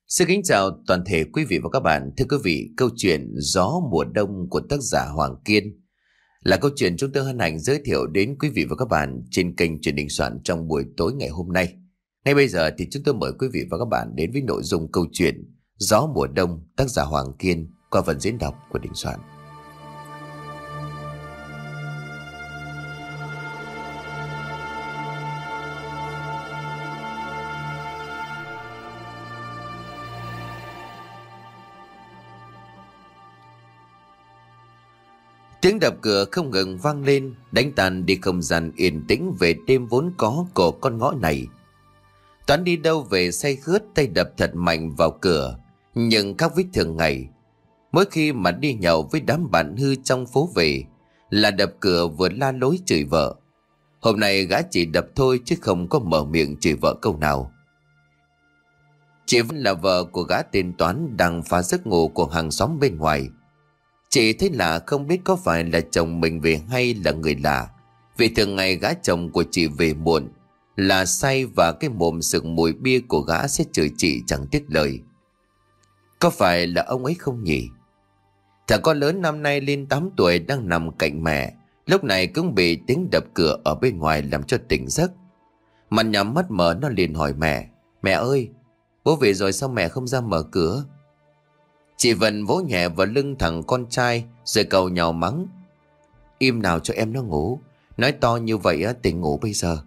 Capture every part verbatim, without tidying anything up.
Xin kính chào toàn thể quý vị và các bạn. Thưa quý vị, câu chuyện Gió mùa đông của tác giả Hoàng Kiên là câu chuyện chúng tôi hân hạnh giới thiệu đến quý vị và các bạn trên kênh Truyền Đình Soạn trong buổi tối ngày hôm nay. Ngay bây giờ thì chúng tôi mời quý vị và các bạn đến với nội dung câu chuyện Gió mùa đông tác giả Hoàng Kiên qua phần diễn đọc của Đình Soạn. Tiếng đập cửa không ngừng vang lên, đánh tan đi không gian yên tĩnh về đêm vốn có của con ngõ này. Toán đi đâu về say khướt, tay đập thật mạnh vào cửa, nhưng khác với thường ngày. Mỗi khi mà đi nhậu với đám bạn hư trong phố về, là đập cửa vừa la lối chửi vợ. Hôm nay gã chỉ đập thôi chứ không có mở miệng chửi vợ câu nào. Chị Vân là vợ của gã tên Toán đang phá giấc ngủ của hàng xóm bên ngoài. Chị thấy lạ không biết có phải là chồng mình về hay là người lạ. Vì thường ngày gã chồng của chị về muộn, là say và cái mồm sực mùi bia của gã sẽ chửi chị chẳng tiếc lời. Có phải là ông ấy không nhỉ? Thằng con lớn năm nay lên tám tuổi đang nằm cạnh mẹ, lúc này cũng bị tiếng đập cửa ở bên ngoài làm cho tỉnh giấc. Mặt nhắm mắt mở nó liền hỏi mẹ: Mẹ ơi, bố về rồi sao mẹ không ra mở cửa? Chị Vân vỗ nhẹ vào lưng thằng con trai rồi cầu nhào mắng: Im nào cho em nó ngủ, nói to như vậy á, tỉnh ngủ bây giờ.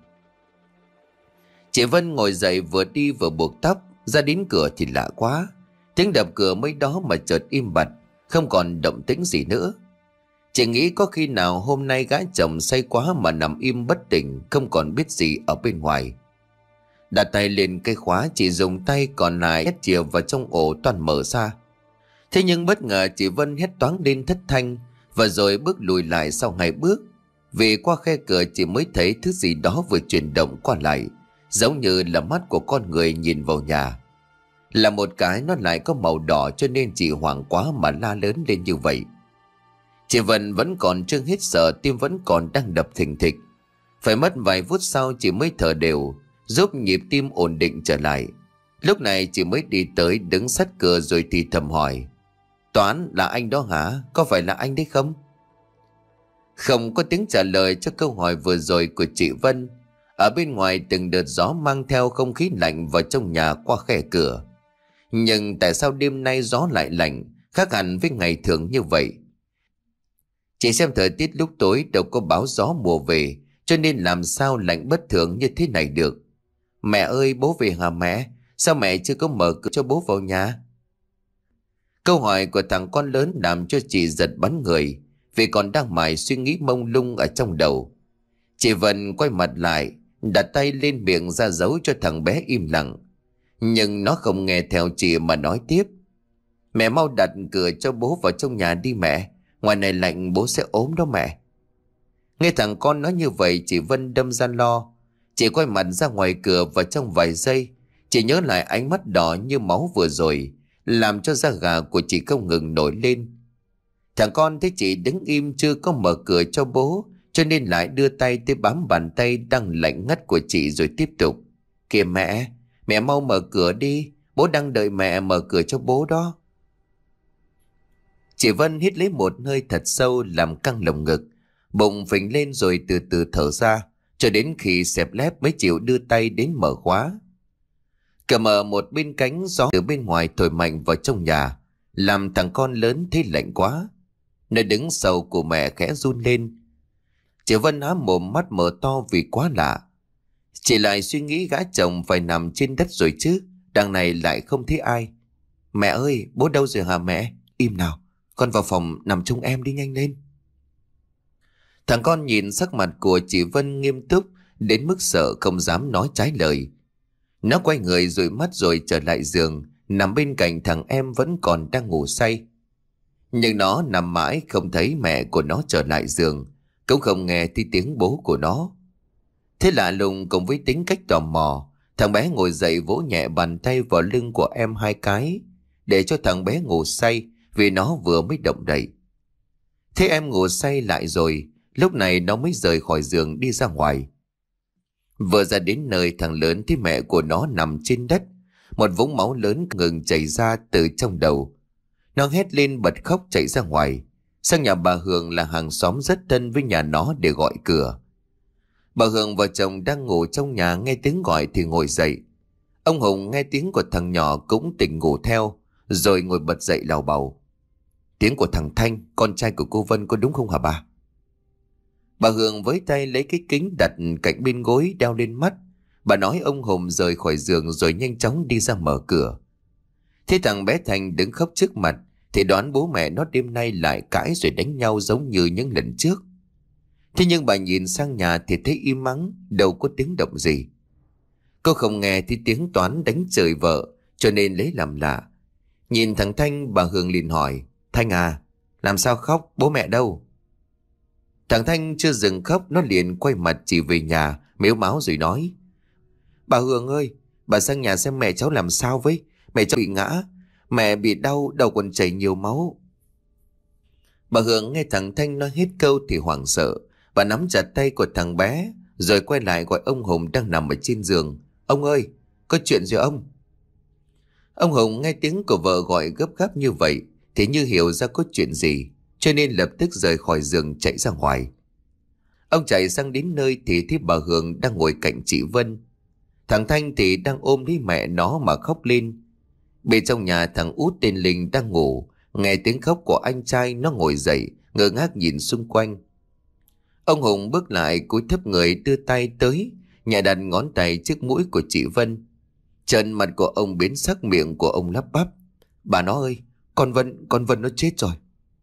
Chị Vân ngồi dậy vừa đi vừa buộc tóc. Ra đến cửa thì lạ quá, tiếng đập cửa mới đó mà chợt im bặt, không còn động tĩnh gì nữa. Chị nghĩ có khi nào hôm nay gã chồng say quá mà nằm im bất tỉnh, không còn biết gì ở bên ngoài. Đặt tay lên cây khóa, chị dùng tay còn lại nhét chìa vào trong ổ toàn mở ra. Thế nhưng bất ngờ chị Vân hét toáng lên thất thanh, và rồi bước lùi lại sau hai bước. Vì qua khe cửa chị mới thấy thứ gì đó vừa chuyển động qua lại, giống như là mắt của con người nhìn vào nhà. Là một cái nó lại có màu đỏ, cho nên chị hoảng quá mà la lớn lên như vậy. Chị Vân vẫn còn chưa hết sợ, tim vẫn còn đang đập thình thịch. Phải mất vài phút sau chị mới thở đều, giúp nhịp tim ổn định trở lại. Lúc này chị mới đi tới đứng sát cửa rồi thì thầm hỏi: Toán, là anh đó hả? Có phải là anh đấy không? Không có tiếng trả lời cho câu hỏi vừa rồi của chị Vân. Ở bên ngoài từng đợt gió mang theo không khí lạnh vào trong nhà qua khe cửa. Nhưng tại sao đêm nay gió lại lạnh, khác hẳn với ngày thường như vậy? Chị xem thời tiết lúc tối đâu có báo gió mùa về, cho nên làm sao lạnh bất thường như thế này được. Mẹ ơi, bố về hả mẹ? Sao mẹ chưa có mở cửa cho bố vào nhà? Câu hỏi của thằng con lớn làm cho chị giật bắn người, vì còn đang mải suy nghĩ mông lung ở trong đầu. Chị Vân quay mặt lại, đặt tay lên miệng ra dấu cho thằng bé im lặng. Nhưng nó không nghe theo chị mà nói tiếp: Mẹ mau đặt cửa cho bố vào trong nhà đi mẹ, ngoài này lạnh bố sẽ ốm đó mẹ. Nghe thằng con nói như vậy, chị Vân đâm ra lo. Chị quay mặt ra ngoài cửa, và trong vài giây chị nhớ lại ánh mắt đỏ như máu vừa rồi, làm cho da gà của chị không ngừng nổi lên. Thằng con thấy chị đứng im chưa có mở cửa cho bố, cho nên lại đưa tay tới bám bàn tay đang lạnh ngắt của chị rồi tiếp tục: Kìa mẹ, mẹ mau mở cửa đi, bố đang đợi mẹ mở cửa cho bố đó. Chị Vân hít lấy một hơi thật sâu làm căng lồng ngực, bụng phình lên rồi từ từ thở ra, cho đến khi xẹp lép mới chịu đưa tay đến mở khóa. Cửa mở một bên cánh, gió từ bên ngoài thổi mạnh vào trong nhà, làm thằng con lớn thấy lạnh quá. Nơi đứng sau của mẹ khẽ run lên. Chị Vân há mồm mắt mở to vì quá lạ. Chị lại suy nghĩ gã chồng phải nằm trên đất rồi chứ, đằng này lại không thấy ai. Mẹ ơi, bố đâu rồi hả mẹ? Im nào, con vào phòng nằm chung em đi, nhanh lên. Thằng con nhìn sắc mặt của chị Vân nghiêm túc đến mức sợ không dám nói trái lời. Nó quay người dụi mắt rồi trở lại giường, nằm bên cạnh thằng em vẫn còn đang ngủ say. Nhưng nó nằm mãi không thấy mẹ của nó trở lại giường, cũng không nghe thấy tiếng bố của nó. Thế lạ lùng cùng với tính cách tò mò, thằng bé ngồi dậy vỗ nhẹ bàn tay vào lưng của em hai cái, để cho thằng bé ngủ say, vì nó vừa mới động đậy. Thế em ngủ say lại rồi, lúc này nó mới rời khỏi giường đi ra ngoài. Vừa ra đến nơi, thằng lớn thấy mẹ của nó nằm trên đất, một vũng máu lớn ngừng chảy ra từ trong đầu. Nó hét lên bật khóc chạy ra ngoài. Sang nhà bà Hường là hàng xóm rất thân với nhà nó để gọi cửa. Bà Hường và chồng đang ngủ trong nhà nghe tiếng gọi thì ngồi dậy. Ông Hùng nghe tiếng của thằng nhỏ cũng tỉnh ngủ theo, rồi ngồi bật dậy lào bào. Tiếng của thằng Thanh, con trai của cô Vân có đúng không hả bà? Bà Hường với tay lấy cái kính đặt cạnh bên gối đeo lên mắt. Bà nói ông Hùng rời khỏi giường rồi nhanh chóng đi ra mở cửa. Thế thằng bé Thành đứng khóc trước mặt thì đoán bố mẹ nó đêm nay lại cãi rồi đánh nhau giống như những lần trước. Thế nhưng bà nhìn sang nhà thì thấy im ắng, đâu có tiếng động gì. Cô không nghe thì tiếng Toán đánh chửi vợ, cho nên lấy làm lạ. Nhìn thằng Thanh, bà Hường liền hỏi: Thanh à, làm sao khóc, bố mẹ đâu? Thằng Thanh chưa dừng khóc, nó liền quay mặt chỉ về nhà, mếu máo rồi nói: Bà Hường ơi, bà sang nhà xem mẹ cháu làm sao với. Mẹ cháu bị ngã, mẹ bị đau, đầu còn chảy nhiều máu. Bà Hường nghe thằng Thanh nói hết câu thì hoảng sợ. Bà nắm chặt tay của thằng bé, rồi quay lại gọi ông Hùng đang nằm ở trên giường: Ông ơi, có chuyện gì ông? Ông Hùng nghe tiếng của vợ gọi gấp gáp như vậy thì như hiểu ra có chuyện gì, cho nên lập tức rời khỏi giường chạy ra ngoài. Ông chạy sang đến nơi thì thấy bà Hường đang ngồi cạnh chị Vân. Thằng Thanh thì đang ôm lấy mẹ nó mà khóc lên. Bên trong nhà thằng út tên Linh đang ngủ, nghe tiếng khóc của anh trai nó ngồi dậy, ngơ ngác nhìn xung quanh. Ông Hùng bước lại cúi thấp người đưa tay tới, nhẹ đặt ngón tay trước mũi của chị Vân. Trần mặt của ông biến sắc, miệng của ông lắp bắp: Bà nó ơi, con Vân, con Vân nó chết rồi.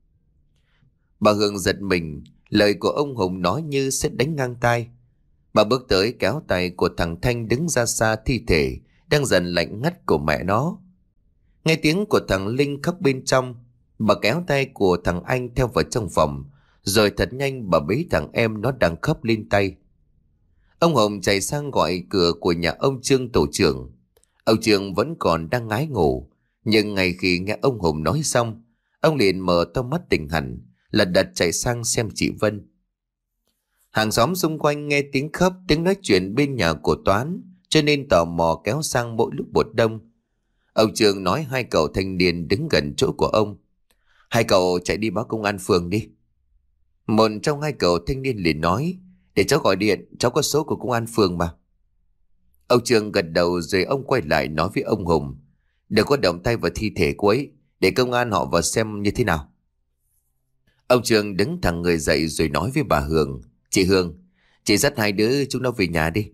Bà Hương giật mình, lời của ông Hùng nói như sẽ đánh ngang tai. Bà bước tới kéo tay của thằng Thanh đứng ra xa thi thể đang dần lạnh ngắt của mẹ nó. Nghe tiếng của thằng Linh khóc bên trong, bà kéo tay của thằng Anh theo vào trong phòng, rồi thật nhanh bà bế thằng em nó đang khóc lên tay. Ông Hồng chạy sang gọi cửa của nhà ông Trương tổ trưởng. Ông Trương vẫn còn đang ngái ngủ, nhưng ngay khi nghe ông Hùng nói xong, ông liền mở to mắt tỉnh hẳn, lật đật chạy sang xem chị Vân. Hàng xóm xung quanh nghe tiếng khóc, tiếng nói chuyện bên nhà của Toán, cho nên tò mò kéo sang mỗi lúc một đông. Ông Trương nói hai cậu thanh niên đứng gần chỗ của ông: Hai cậu chạy đi báo công an phường đi. Một trong hai cậu thanh niên liền nói: Để cháu gọi điện, cháu có số của công an phường mà. Ông Trương gật đầu rồi ông quay lại nói với ông Hùng: Đừng có động tay vào thi thể cô ấy, để công an họ vào xem như thế nào. Ông Trương đứng thẳng người dậy rồi nói với bà Hường: Chị Hương, chị dắt hai đứa chúng nó về nhà đi.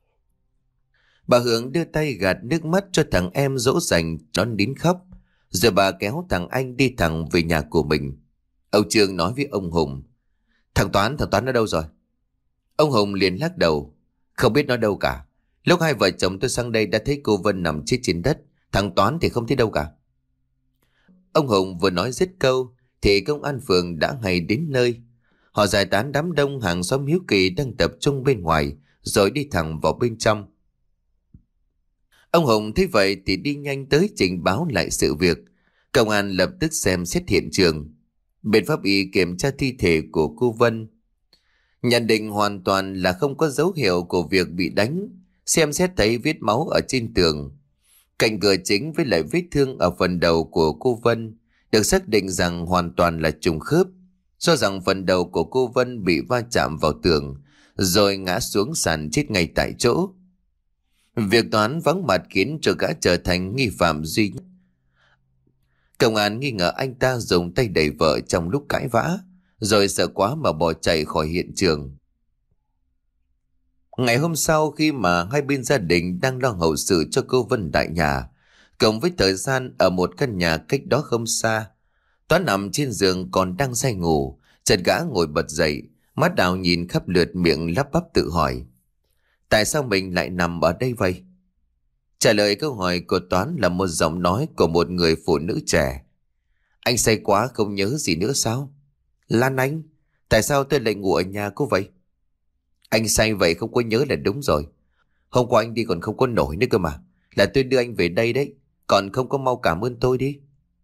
Bà Hương đưa tay gạt nước mắt cho thằng em dỗ dành, nó nín khóc. Rồi bà kéo thằng Anh đi thẳng về nhà của mình. Ông Trương nói với ông Hùng: Thằng Toán, thằng Toán nó đâu rồi? Ông Hùng liền lắc đầu: Không biết nó đâu cả. Lúc hai vợ chồng tôi sang đây đã thấy cô Vân nằm chết trên đất. Thằng Toán thì không thấy đâu cả. Ông Hùng vừa nói dứt câu thì công an phường đã hay đến nơi. Họ giải tán đám đông hàng xóm hiếu kỳ đang tập trung bên ngoài, rồi đi thẳng vào bên trong. Ông Hùng thấy vậy thì đi nhanh tới trình báo lại sự việc. Công an lập tức xem xét hiện trường. Bên pháp y kiểm tra thi thể của cô Vân, nhận định hoàn toàn là không có dấu hiệu của việc bị đánh. Xem xét thấy vết máu ở trên tường, cạnh cửa chính với lại vết thương ở phần đầu của cô Vân được xác định rằng hoàn toàn là trùng khớp, do rằng phần đầu của cô Vân bị va chạm vào tường rồi ngã xuống sàn chết ngay tại chỗ. Việc Toán vắng mặt khiến cho gã trở thành nghi phạm duy nhất. Công an nghi ngờ anh ta dùng tay đẩy vợ trong lúc cãi vã, rồi sợ quá mà bỏ chạy khỏi hiện trường. Ngày hôm sau, khi mà hai bên gia đình đang lo hậu sự cho cô Vân tại nhà, cộng với thời gian ở một căn nhà cách đó không xa, Toán nằm trên giường còn đang say ngủ, chợt gã ngồi bật dậy, mắt đảo nhìn khắp lượt, miệng lắp bắp tự hỏi: Tại sao mình lại nằm ở đây vậy? Trả lời câu hỏi của Toán là một giọng nói của một người phụ nữ trẻ: Anh say quá không nhớ gì nữa sao? Lan Anh, tại sao tôi lại ngủ ở nhà cô vậy? Anh say vậy không có nhớ là đúng rồi. Hôm qua anh đi còn không có nổi nữa cơ mà. Là tôi đưa anh về đây đấy, còn không có mau cảm ơn tôi đi.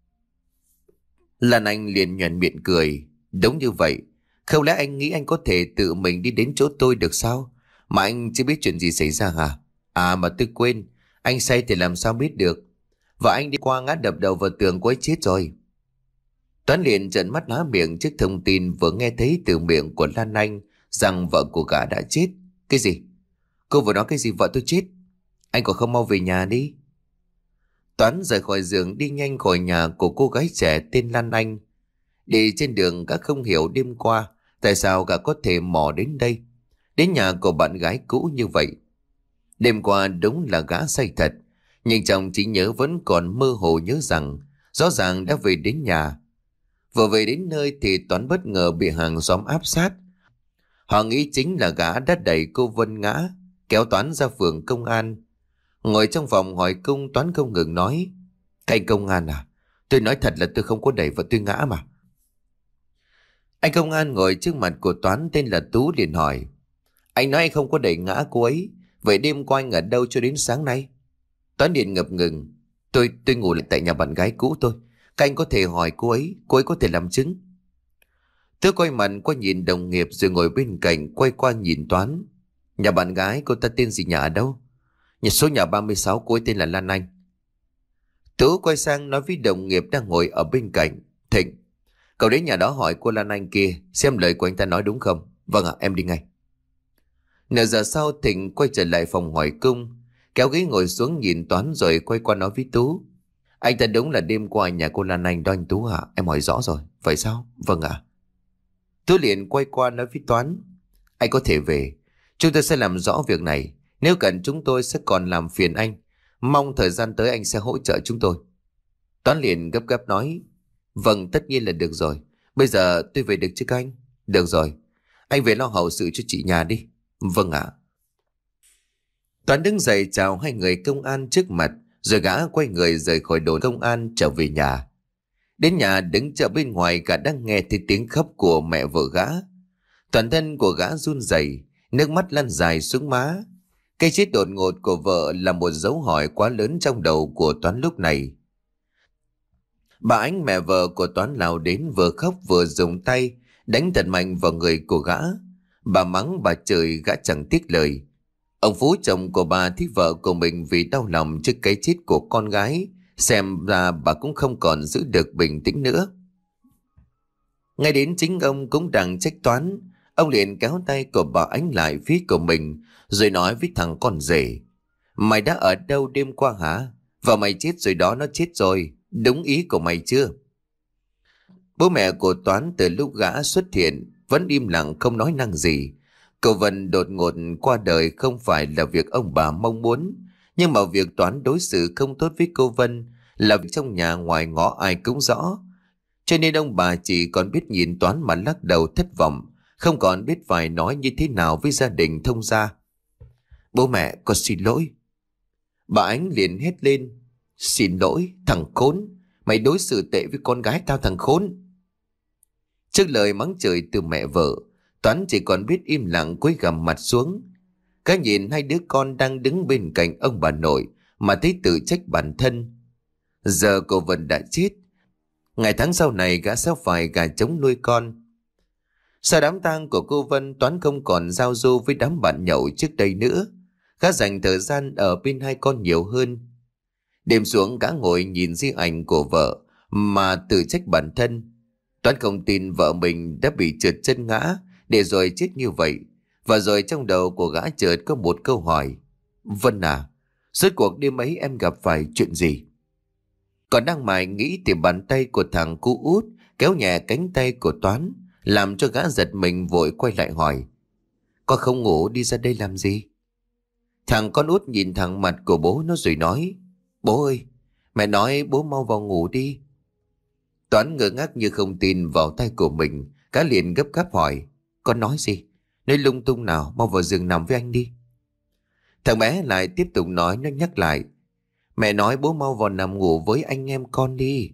Lan Anh liền nhoẻn miệng cười: Đúng như vậy. Không lẽ anh nghĩ anh có thể tự mình đi đến chỗ tôi được sao? Mà anh chưa biết chuyện gì xảy ra hả? À mà tôi quên, Anh say thì làm sao biết được. Và anh đi qua ngã đập đầu vào tường, cô ấy chết rồi. Toán liền trợn mắt há miệng trước thông tin vừa nghe thấy từ miệng của Lan Anh rằng vợ của gã đã chết. Cái gì? Cô vừa nói cái gì vợ tôi chết? Anh còn không mau về nhà đi. Toán rời khỏi giường đi nhanh khỏi nhà của cô gái trẻ tên Lan Anh. Đi trên đường gã không hiểu đêm qua tại sao gã có thể mò đến đây, đến nhà của bạn gái cũ như vậy. Đêm qua đúng là gã say thật, nhưng trong trí nhớ vẫn còn mơ hồ nhớ rằng rõ ràng đã về đến nhà. Vừa về đến nơi thì Toán bất ngờ bị hàng xóm áp sát. Họ nghĩ chính là gã đã đẩy cô Vân ngã, kéo Toán ra phường công an. Ngồi trong phòng hỏi cung, Toán không ngừng nói: Các anh công an à, tôi nói thật là tôi không có đẩy vợ tôi ngã mà. Anh công an ngồi trước mặt của Toán tên là Tú liền hỏi: Anh nói anh không có đẩy ngã cô ấy, vậy đêm qua anh ở đâu cho đến sáng nay? Toán liền ngập ngừng: Tôi tôi ngủ lại tại nhà bạn gái cũ tôi. Các anh có thể hỏi cô ấy, cô ấy có thể làm chứng. Tôi quay mặt qua nhìn đồng nghiệp rồi ngồi bên cạnh quay qua nhìn Toán. Nhà bạn gái cô ta tên gì, nhà ở đâu? Nhà số nhà ba mươi sáu, cô ấy tên là Lan Anh. Tú quay sang nói với đồng nghiệp đang ngồi ở bên cạnh: Thịnh, cậu đến nhà đó hỏi cô Lan Anh kia xem lời của anh ta nói đúng không? Vâng ạ, em đi ngay. Nửa giờ sau Thịnh quay trở lại phòng hỏi cung, kéo ghế ngồi xuống nhìn Toán rồi quay qua nói với Tú: Anh ta đúng là đêm qua nhà cô Lan Anh đó anh Tú hả? Em hỏi rõ rồi. Vậy sao? Vâng ạ. Tú liền quay qua nói với Toán: Anh có thể về, chúng tôi sẽ làm rõ việc này. Nếu cần chúng tôi sẽ còn làm phiền anh. Mong thời gian tới anh sẽ hỗ trợ chúng tôi. Toán liền gấp gáp nói: Vâng, tất nhiên là được rồi. Bây giờ tôi về được chứ các anh? Được rồi, anh về lo hậu sự cho chị nhà đi. Vâng ạ. Toán đứng dậy chào hai người công an trước mặt, rồi gã quay người rời khỏi đồn công an trở về nhà. Đến nhà đứng chờ bên ngoài, gã đang nghe thấy tiếng khóc của mẹ vợ gã. Toàn thân của gã run rẩy, nước mắt lăn dài xuống má. Cái chết đột ngột của vợ là một dấu hỏi quá lớn trong đầu của Toán lúc này. Bà Ánh, mẹ vợ của Toán lao đến vừa khóc vừa dùng tay đánh thật mạnh vào người của gã. Bà mắng bà chửi gã chẳng tiếc lời. Ông Phú, chồng của bà, thích vợ của mình vì đau lòng trước cái chết của con gái. Xem ra bà cũng không còn giữ được bình tĩnh nữa. Ngay đến chính ông cũng đang trách Toán, ông liền kéo tay của bà Ánh lại phía của mình, rồi nói với thằng con rể: Mày đã ở đâu đêm qua hả? Vợ mày chết rồi đó, nó chết rồi. Đúng ý của mày chưa? Bố mẹ của Toán từ lúc gã xuất hiện vẫn im lặng không nói năng gì. Cậu Vân đột ngột qua đời không phải là việc ông bà mong muốn, nhưng mà việc Toán đối xử không tốt với cô Vân là việc trong nhà ngoài ngõ ai cũng rõ. Cho nên ông bà chỉ còn biết nhìn Toán mà lắc đầu thất vọng, không còn biết phải nói như thế nào với gia đình thông gia. Bố mẹ, con xin lỗi. Bà Ánh liền hét lên: Xin lỗi, thằng khốn. Mày đối xử tệ với con gái tao, thằng khốn. Trước lời mắng chửi từ mẹ vợ, Toán chỉ còn biết im lặng cúi gằm mặt xuống. Cái nhìn hai đứa con đang đứng bên cạnh ông bà nội mà thấy tự trách bản thân. Giờ cô Vân đã chết, ngày tháng sau này gã sẽ phải gà trống nuôi con. Sau đám tang của cô Vân, Toán không còn giao du với đám bạn nhậu trước đây nữa. Gã dành thời gian ở bên hai con nhiều hơn. Đêm xuống gã ngồi nhìn di ảnh của vợ mà tự trách bản thân. Toán không tin vợ mình đã bị trượt chân ngã để rồi chết như vậy. Và rồi trong đầu của gã chợt có một câu hỏi: Vân à, suốt cuộc đêm ấy em gặp phải chuyện gì? Còn đang mải nghĩ thì bàn tay của thằng cu Út kéo nhẹ cánh tay của Toán, làm cho gã giật mình vội quay lại hỏi: Con không ngủ đi ra đây làm gì? Thằng con Út nhìn thẳng mặt của bố nó rồi nói: Bố ơi, mẹ nói bố mau vào ngủ đi. Toán ngơ ngác như không tin vào tay của mình, cá liền gấp gáp hỏi: Con nói gì? Nói lung tung nào, mau vào giường nằm với anh đi. Thằng bé lại tiếp tục nói, nó nhắc lại: Mẹ nói bố mau vào nằm ngủ với anh em con đi.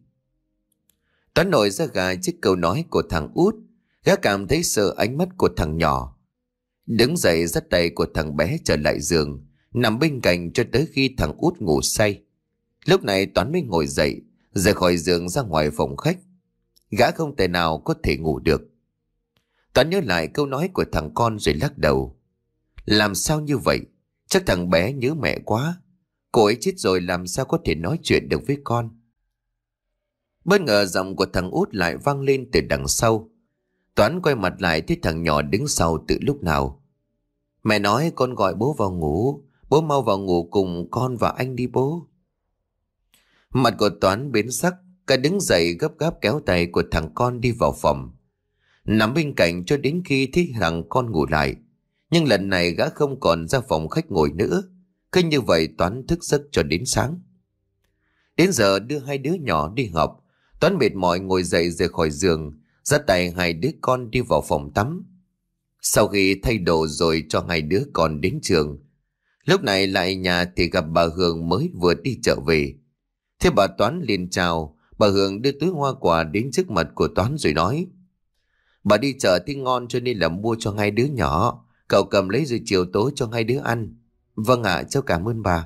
Toán nổi ra gà trước câu nói của thằng Út. Gã cảm thấy sợ ánh mắt của thằng nhỏ. Đứng dậy dắt tay của thằng bé trở lại giường, nằm bên cạnh cho tới khi thằng Út ngủ say. Lúc này Toán mới ngồi dậy, rời khỏi giường ra ngoài phòng khách. Gã không thể nào có thể ngủ được. Toán nhớ lại câu nói của thằng con rồi lắc đầu. Làm sao như vậy? Chắc thằng bé nhớ mẹ quá. Cô ấy chết rồi làm sao có thể nói chuyện được với con. Bất ngờ giọng của thằng út lại vang lên từ đằng sau. Toán quay mặt lại thấy thằng nhỏ đứng sau từ lúc nào. Mẹ nói con gọi bố vào ngủ. Bố mau vào ngủ cùng con và anh đi bố. Mặt của Toán biến sắc. Cả đứng dậy gấp gáp kéo tay của thằng con đi vào phòng. Nằm bên cạnh cho đến khi thấy thằng con ngủ lại. Nhưng lần này gã không còn ra phòng khách ngồi nữa. Cứ như vậy Toán thức giấc cho đến sáng. Đến giờ đưa hai đứa nhỏ đi học. Toán mệt mỏi ngồi dậy rời khỏi giường, dắt tay hai đứa con đi vào phòng tắm. Sau khi thay đồ rồi cho hai đứa con đến trường. Lúc này lại nhà thì gặp bà Hương mới vừa đi chợ về. Thế bà Toán liền chào. Bà Hương đưa túi hoa quả đến trước mặt của Toán rồi nói: Bà đi chợ thì ngon cho nên là mua cho hai đứa nhỏ. Cậu cầm lấy rồi chiều tối cho hai đứa ăn. Vâng ạ, cháu cảm ơn bà.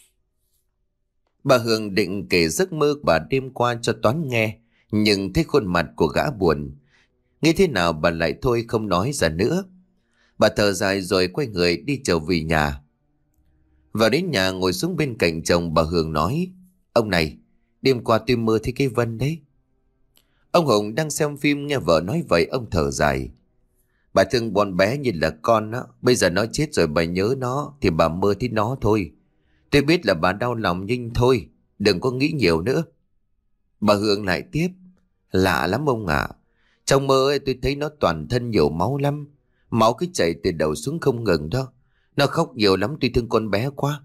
Bà Hương định kể giấc mơ bà đêm qua cho Toán nghe, nhưng thấy khuôn mặt của gã buồn. Nghĩ thế nào bà lại thôi không nói ra nữa. Bà thở dài rồi quay người đi trở về nhà. Vào đến nhà ngồi xuống bên cạnh chồng, bà Hương nói: Ông này, đêm qua tôi mơ thấy cái Vân đấy. Ông Hùng đang xem phim nghe vợ nói vậy, ông thở dài. Bà thương con bé như là con á. Bây giờ nó chết rồi bà nhớ nó thì bà mơ thấy nó thôi. Tôi biết là bà đau lòng nhưng thôi, đừng có nghĩ nhiều nữa. Bà Hương lại tiếp: Lạ lắm ông ạ. Trong mơ ấy, tôi thấy nó toàn thân nhiều máu lắm. Máu cứ chảy từ đầu xuống không ngừng đó. Nó khóc nhiều lắm, tôi thương con bé quá.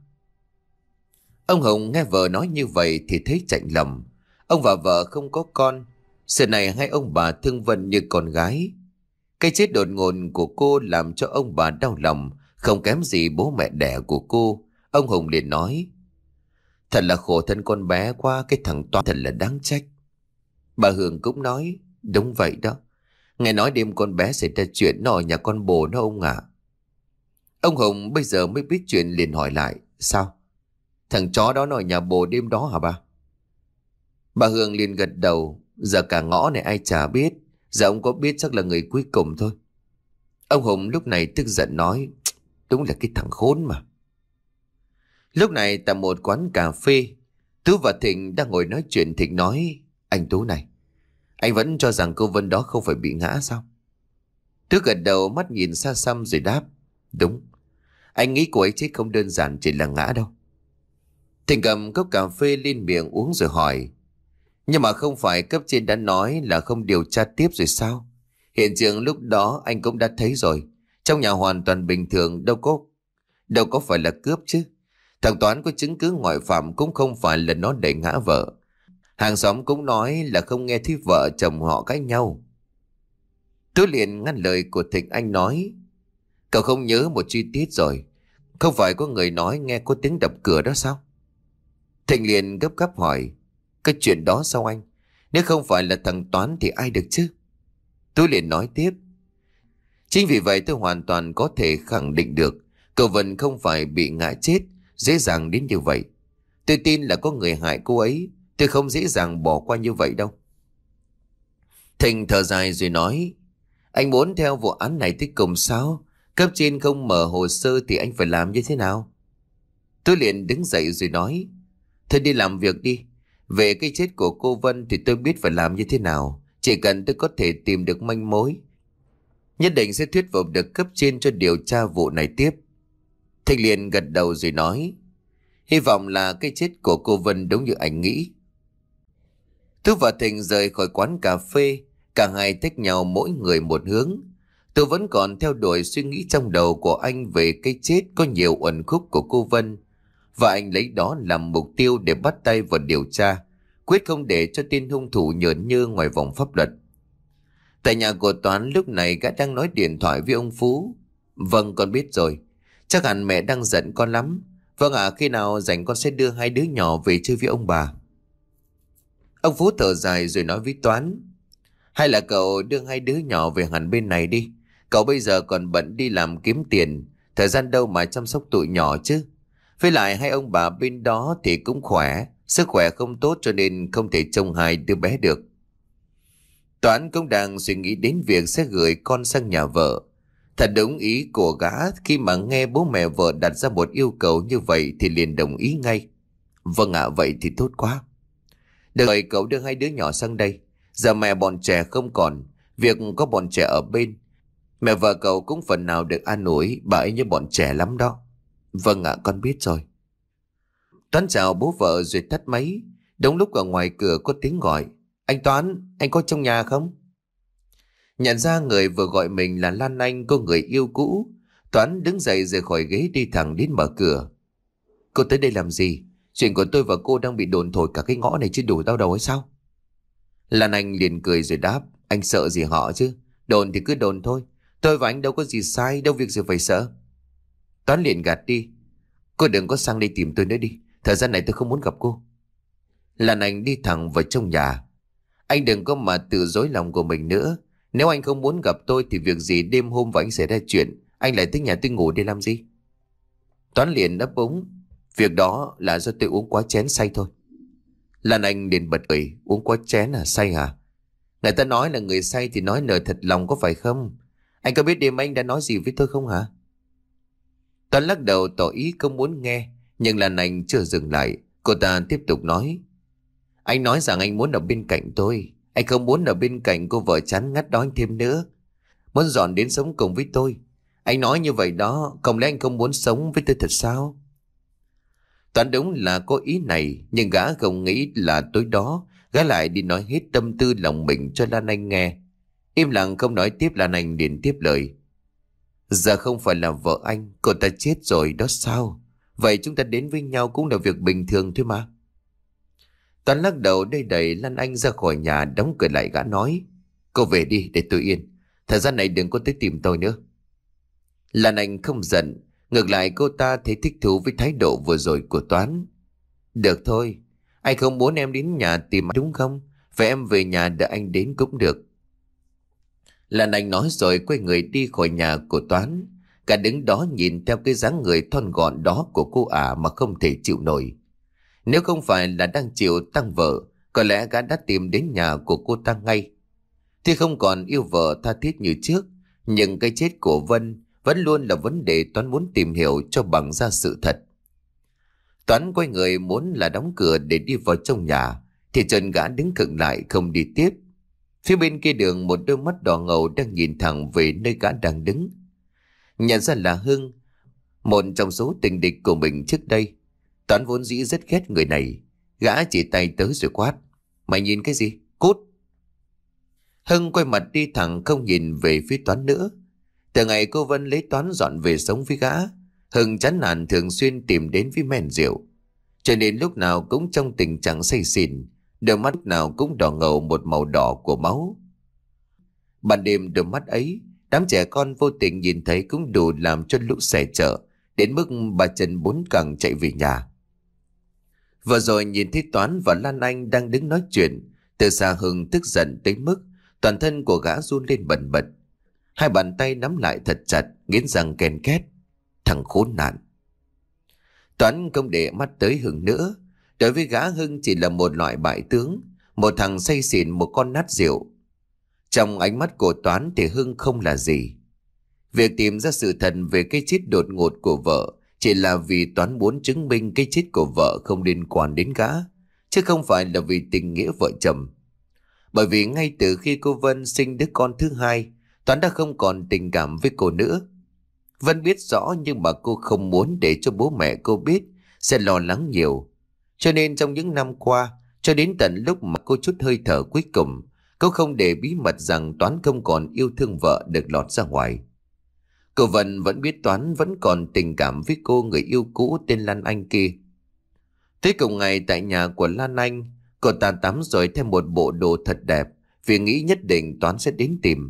Ông Hùng nghe vợ nói như vậy thì thấy chạnh lòng. Ông và vợ không có con. Sự này hai ông bà thương Vân như con gái. Cái chết đột ngột của cô làm cho ông bà đau lòng, không kém gì bố mẹ đẻ của cô. Ông Hùng liền nói: Thật là khổ thân con bé quá, cái thằng Toán thật là đáng trách. Bà Hương cũng nói: Đúng vậy đó. Nghe nói đêm con bé xảy ra chuyện nó ở nhà con bồ nó ông ạ. Ông Hùng bây giờ mới biết chuyện liền hỏi lại: Sao? Thằng chó đó nó ở nhà bồ đêm đó hả bà? Bà Hương liền gật đầu. Giờ cả ngõ này ai chả biết. Giờ ông có biết chắc là người cuối cùng thôi. Ông Hùng lúc này tức giận nói: Đúng là cái thằng khốn mà. Lúc này tại một quán cà phê, Tú và Thịnh đang ngồi nói chuyện. Thịnh nói: Anh Tú này, anh vẫn cho rằng cô Vân đó không phải bị ngã sao? Tú gật đầu, mắt nhìn xa xăm rồi đáp: Đúng. Anh nghĩ cô ấy chết không đơn giản chỉ là ngã đâu. Thịnh cầm cốc cà phê lên miệng uống rồi hỏi: Nhưng mà không phải cấp trên đã nói là không điều tra tiếp rồi sao? Hiện trường lúc đó anh cũng đã thấy rồi. Trong nhà hoàn toàn bình thường, đâu có đâu có phải là cướp chứ. Thằng Toán có chứng cứ ngoại phạm, cũng không phải là nó đẩy ngã vợ. Hàng xóm cũng nói là không nghe thấy vợ chồng họ cãi nhau. Tú liền ngắt lời của Thịnh, anh nói: Cậu không nhớ một chi tiết rồi. Không phải có người nói nghe có tiếng đập cửa đó sao? Thịnh liền gấp gáp hỏi: Cái chuyện đó sao anh? Nếu không phải là thằng Toán thì ai được chứ? Tú liền nói tiếp: Chính vì vậy tôi hoàn toàn có thể khẳng định được cậu Vân không phải bị ngã chết dễ dàng đến như vậy. Tôi tin là có người hại cô ấy. Tôi không dễ dàng bỏ qua như vậy đâu. Thịnh thở dài rồi nói: Anh muốn theo vụ án này tới cùng sao? Cấp trên không mở hồ sơ thì anh phải làm như thế nào? Tôi liền đứng dậy rồi nói: Thôi đi làm việc đi. Về cái chết của cô Vân thì tôi biết phải làm như thế nào. Chỉ cần tôi có thể tìm được manh mối, nhất định sẽ thuyết phục được cấp trên cho điều tra vụ này tiếp. Thịnh liền gật đầu rồi nói: Hy vọng là cái chết của cô Vân đúng như anh nghĩ. Tú và Thịnh rời khỏi quán cà phê. Cả hai tách nhau mỗi người một hướng. Tôi vẫn còn theo đuổi suy nghĩ trong đầu của anh về cái chết có nhiều uẩn khúc của cô Vân. Và anh lấy đó làm mục tiêu để bắt tay vào điều tra, quyết không để cho tên hung thủ nhởn nhơ ngoài vòng pháp luật. Tại nhà của Toán lúc này gã đang nói điện thoại với ông Phú. Vâng, con biết rồi. Chắc hẳn mẹ đang giận con lắm. Vâng ạ, à, khi nào rảnh con sẽ đưa hai đứa nhỏ về chơi với ông bà. Ông Phú thở dài rồi nói với Toán: Hay là cậu đưa hai đứa nhỏ về hẳn bên này đi. Cậu bây giờ còn bận đi làm kiếm tiền, thời gian đâu mà chăm sóc tụi nhỏ chứ. Với lại hai ông bà bên đó thì cũng khỏe, sức khỏe không tốt cho nên không thể trông hai đứa bé được. Toán cũng đang suy nghĩ đến việc sẽ gửi con sang nhà vợ. Thật đúng ý của gã, khi mà nghe bố mẹ vợ đặt ra một yêu cầu như vậy thì liền đồng ý ngay. Vâng ạ, vậy thì tốt quá. Được rồi, cậu đưa hai đứa nhỏ sang đây. Giờ mẹ bọn trẻ không còn, việc có bọn trẻ ở bên, mẹ vợ cậu cũng phần nào được an ủi, bà ấy như bọn trẻ lắm đó. Vâng ạ, con biết rồi. Toán chào bố vợ rồi tắt máy. Đúng lúc ở ngoài cửa có tiếng gọi. Anh Toán, anh có trong nhà không? Nhận ra người vừa gọi mình là Lan Anh, cô người yêu cũ. Toán đứng dậy rời khỏi ghế đi thẳng đến mở cửa. Cô tới đây làm gì? Chuyện của tôi và cô đang bị đồn thổi cả cái ngõ này chứ đủ đau đầu hay sao? Lan Anh liền cười rồi đáp. Anh sợ gì họ chứ? Đồn thì cứ đồn thôi. Tôi và anh đâu có gì sai, đâu việc gì phải sợ. Toán liền gạt đi. Cô đừng có sang đây tìm tôi nữa đi. Thời gian này tôi không muốn gặp cô. Lan Anh đi thẳng vào trong nhà. Anh đừng có mà tự dối lòng của mình nữa. Nếu anh không muốn gặp tôi thì việc gì đêm hôm và anh xảy ra chuyện, anh lại tới nhà tôi ngủ để làm gì? Toán liền ấp úng. Việc đó là do tôi uống quá chén say thôi. Lan Anh liền bật cười. Uống quá chén à, say à? Người ta nói là người say thì nói lời thật lòng, có phải không? Anh có biết đêm anh đã nói gì với tôi không hả? Toán lắc đầu tỏ ý không muốn nghe. Nhưng Lan Anh chưa dừng lại. Cô ta tiếp tục nói. Anh nói rằng anh muốn ở bên cạnh tôi. Anh không muốn ở bên cạnh cô vợ chán ngắt đó anh thêm nữa. Muốn dọn đến sống cùng với tôi. Anh nói như vậy đó, không lẽ anh không muốn sống với tôi thật sao? Toán đúng là có ý này, nhưng gã không nghĩ là tối đó gã lại đi nói hết tâm tư lòng mình cho Lan Anh nghe. Im lặng không nói tiếp. Lan Anh liền tiếp lời. Giờ không phải là vợ anh, cô ta chết rồi đó sao? Vậy chúng ta đến với nhau cũng là việc bình thường thôi mà. Toán lắc đầu đây đẩy Lan Anh ra khỏi nhà, đóng cửa lại. Gã nói. Cô về đi để tôi yên. Thời gian này đừng có tới tìm tôi nữa. Lan Anh không giận. Ngược lại cô ta thấy thích thú với thái độ vừa rồi của Toán. Được thôi. Anh không muốn em đến nhà tìm đúng không? Vậy em về nhà đợi anh đến cũng được. Lan Anh nói rồi quay người đi khỏi nhà của Toán. Cả đứng đó nhìn theo cái dáng người thon gọn đó của cô ả mà không thể chịu nổi. Nếu không phải là đang chịu tăng vợ, có lẽ gã đã tìm đến nhà của cô ta ngay. Tuy không còn yêu vợ tha thiết như trước, nhưng cái chết của Vân vẫn luôn là vấn đề Toán muốn tìm hiểu cho bằng ra sự thật. Toán quay người muốn là đóng cửa để đi vào trong nhà, thì chân gã đứng khựng lại không đi tiếp. Phía bên kia đường một đôi mắt đỏ ngầu đang nhìn thẳng về nơi gã đang đứng. Nhận ra là Hưng, một trong số tình địch của mình trước đây. Toán vốn dĩ rất ghét người này. Gã chỉ tay tới rồi quát. Mày nhìn cái gì? Cút! Hưng quay mặt đi thẳng không nhìn về phía Toán nữa. Từ ngày cô Vân lấy Toán dọn về sống với gã, Hưng chán nản thường xuyên tìm đến với men rượu. Cho nên lúc nào cũng trong tình trạng say xỉn, đôi mắt lúc nào cũng đỏ ngầu một màu đỏ của máu. Ban đêm đôi mắt ấy, đám trẻ con vô tình nhìn thấy cũng đủ làm cho lũ xẻ chợ, đến mức bà Trần bốn cẳng chạy về nhà. Vừa rồi nhìn thấy Toán và Lan Anh đang đứng nói chuyện, từ xa Hưng tức giận tới mức toàn thân của gã run lên bần bật. Hai bàn tay nắm lại thật chặt, nghiến răng ken két. Thằng khốn nạn! Toán không để mắt tới Hưng nữa. Đối với gã, Hưng chỉ là một loại bại tướng, một thằng say xỉn, một con nát rượu. Trong ánh mắt của Toán thì Hưng không là gì. Việc tìm ra sự thật về cái chết đột ngột của vợ chỉ là vì Toán muốn chứng minh cái chết của vợ không liên quan đến gã, chứ không phải là vì tình nghĩa vợ chồng. Bởi vì ngay từ khi cô Vân sinh đứa con thứ hai, Toán đã không còn tình cảm với cô nữa. Vân biết rõ, nhưng mà cô không muốn để cho bố mẹ cô biết, sẽ lo lắng nhiều. Cho nên trong những năm qua, cho đến tận lúc mà cô chút hơi thở cuối cùng, cô không để bí mật rằng Toán không còn yêu thương vợ được lọt ra ngoài. Cô Vân vẫn biết Toán vẫn còn tình cảm với cô người yêu cũ tên Lan Anh kia. Thế cùng ngày tại nhà của Lan Anh, cô ta tắm rồi thêm một bộ đồ thật đẹp, vì nghĩ nhất định Toán sẽ đến tìm.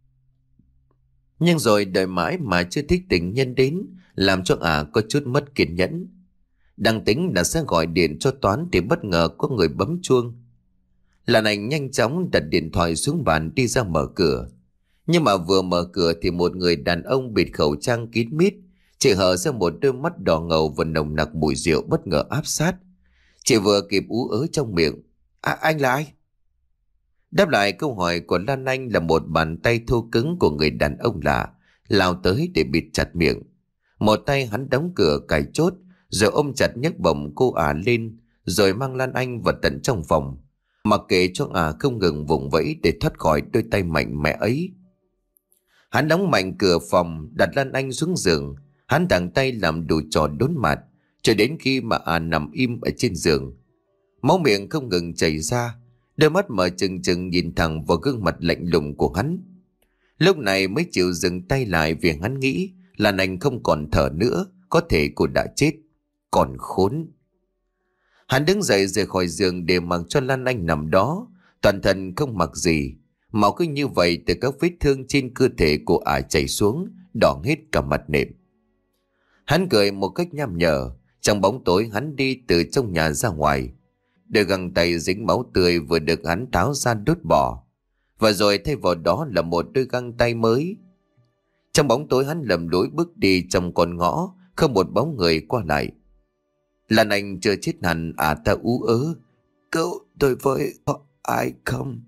Nhưng rồi đợi mãi mà chưa thích tình nhân đến, làm cho ả có chút mất kiên nhẫn. Đang tính là sẽ gọi điện cho Toán thì bất ngờ có người bấm chuông. Lan Anh nhanh chóng đặt điện thoại xuống bàn đi ra mở cửa. Nhưng mà vừa mở cửa thì một người đàn ông bịt khẩu trang kín mít, chỉ hở ra một đôi mắt đỏ ngầu và nồng nặc mùi rượu bất ngờ áp sát. Chị vừa kịp ú ớ trong miệng. À, anh là ai? Đáp lại câu hỏi của Lan Anh là một bàn tay thô cứng của người đàn ông lạ, lao tới để bịt chặt miệng. Một tay hắn đóng cửa cài chốt, rồi ôm chặt nhấc bổng cô ả lên, rồi mang Lan Anh vào tận trong phòng, mặc kệ cho ả không ngừng vùng vẫy để thoát khỏi đôi tay mạnh mẽ ấy. Hắn đóng mạnh cửa phòng, đặt Lan Anh xuống giường. Hắn thẳng tay làm đủ trò đốn mặt, cho đến khi mà ả nằm im ở trên giường. Máu miệng không ngừng chảy ra, đôi mắt mở trừng trừng nhìn thẳng vào gương mặt lạnh lùng của hắn. Lúc này mới chịu dừng tay lại, vì hắn nghĩ Lan Anh không còn thở nữa, có thể cô đã chết. Còn khốn. Hắn đứng dậy rời khỏi giường để mặc cho Lan Anh nằm đó, toàn thân không mặc gì. Máu cứ như vậy từ các vết thương trên cơ thể của ả chảy xuống, đỏ hết cả mặt nệm. Hắn cười một cách nham nhở. Trong bóng tối hắn đi từ trong nhà ra ngoài. Đôi găng tay dính máu tươi vừa được hắn tháo ra đốt bỏ, và rồi thay vào đó là một đôi găng tay mới. Trong bóng tối hắn lầm lũi bước đi trong con ngõ, không một bóng người qua lại. Lan Anh chưa chết hẳn, à ta ú ớ. Cứu tôi với, có ai không?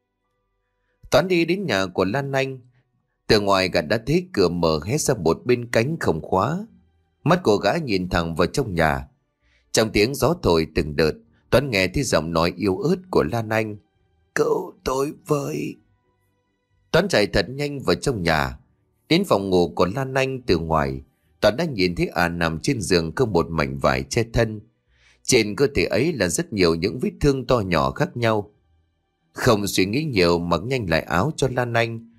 Toán đi đến nhà của Lan Anh. Từ ngoài gã đã thấy cửa mở hé ra một bên cánh không khóa. Mắt của gã nhìn thẳng vào trong nhà. Trong tiếng gió thổi từng đợt, Toán nghe thấy giọng nói yếu ớt của Lan Anh. Cứu tôi với. Toán chạy thật nhanh vào trong nhà. Đến phòng ngủ của Lan Anh từ ngoài, Toán đã nhìn thấy ả nằm trên giường không một mảnh vải che thân. Trên cơ thể ấy là rất nhiều những vết thương to nhỏ khác nhau. Không suy nghĩ nhiều, mặc nhanh lại áo cho Lan Anh.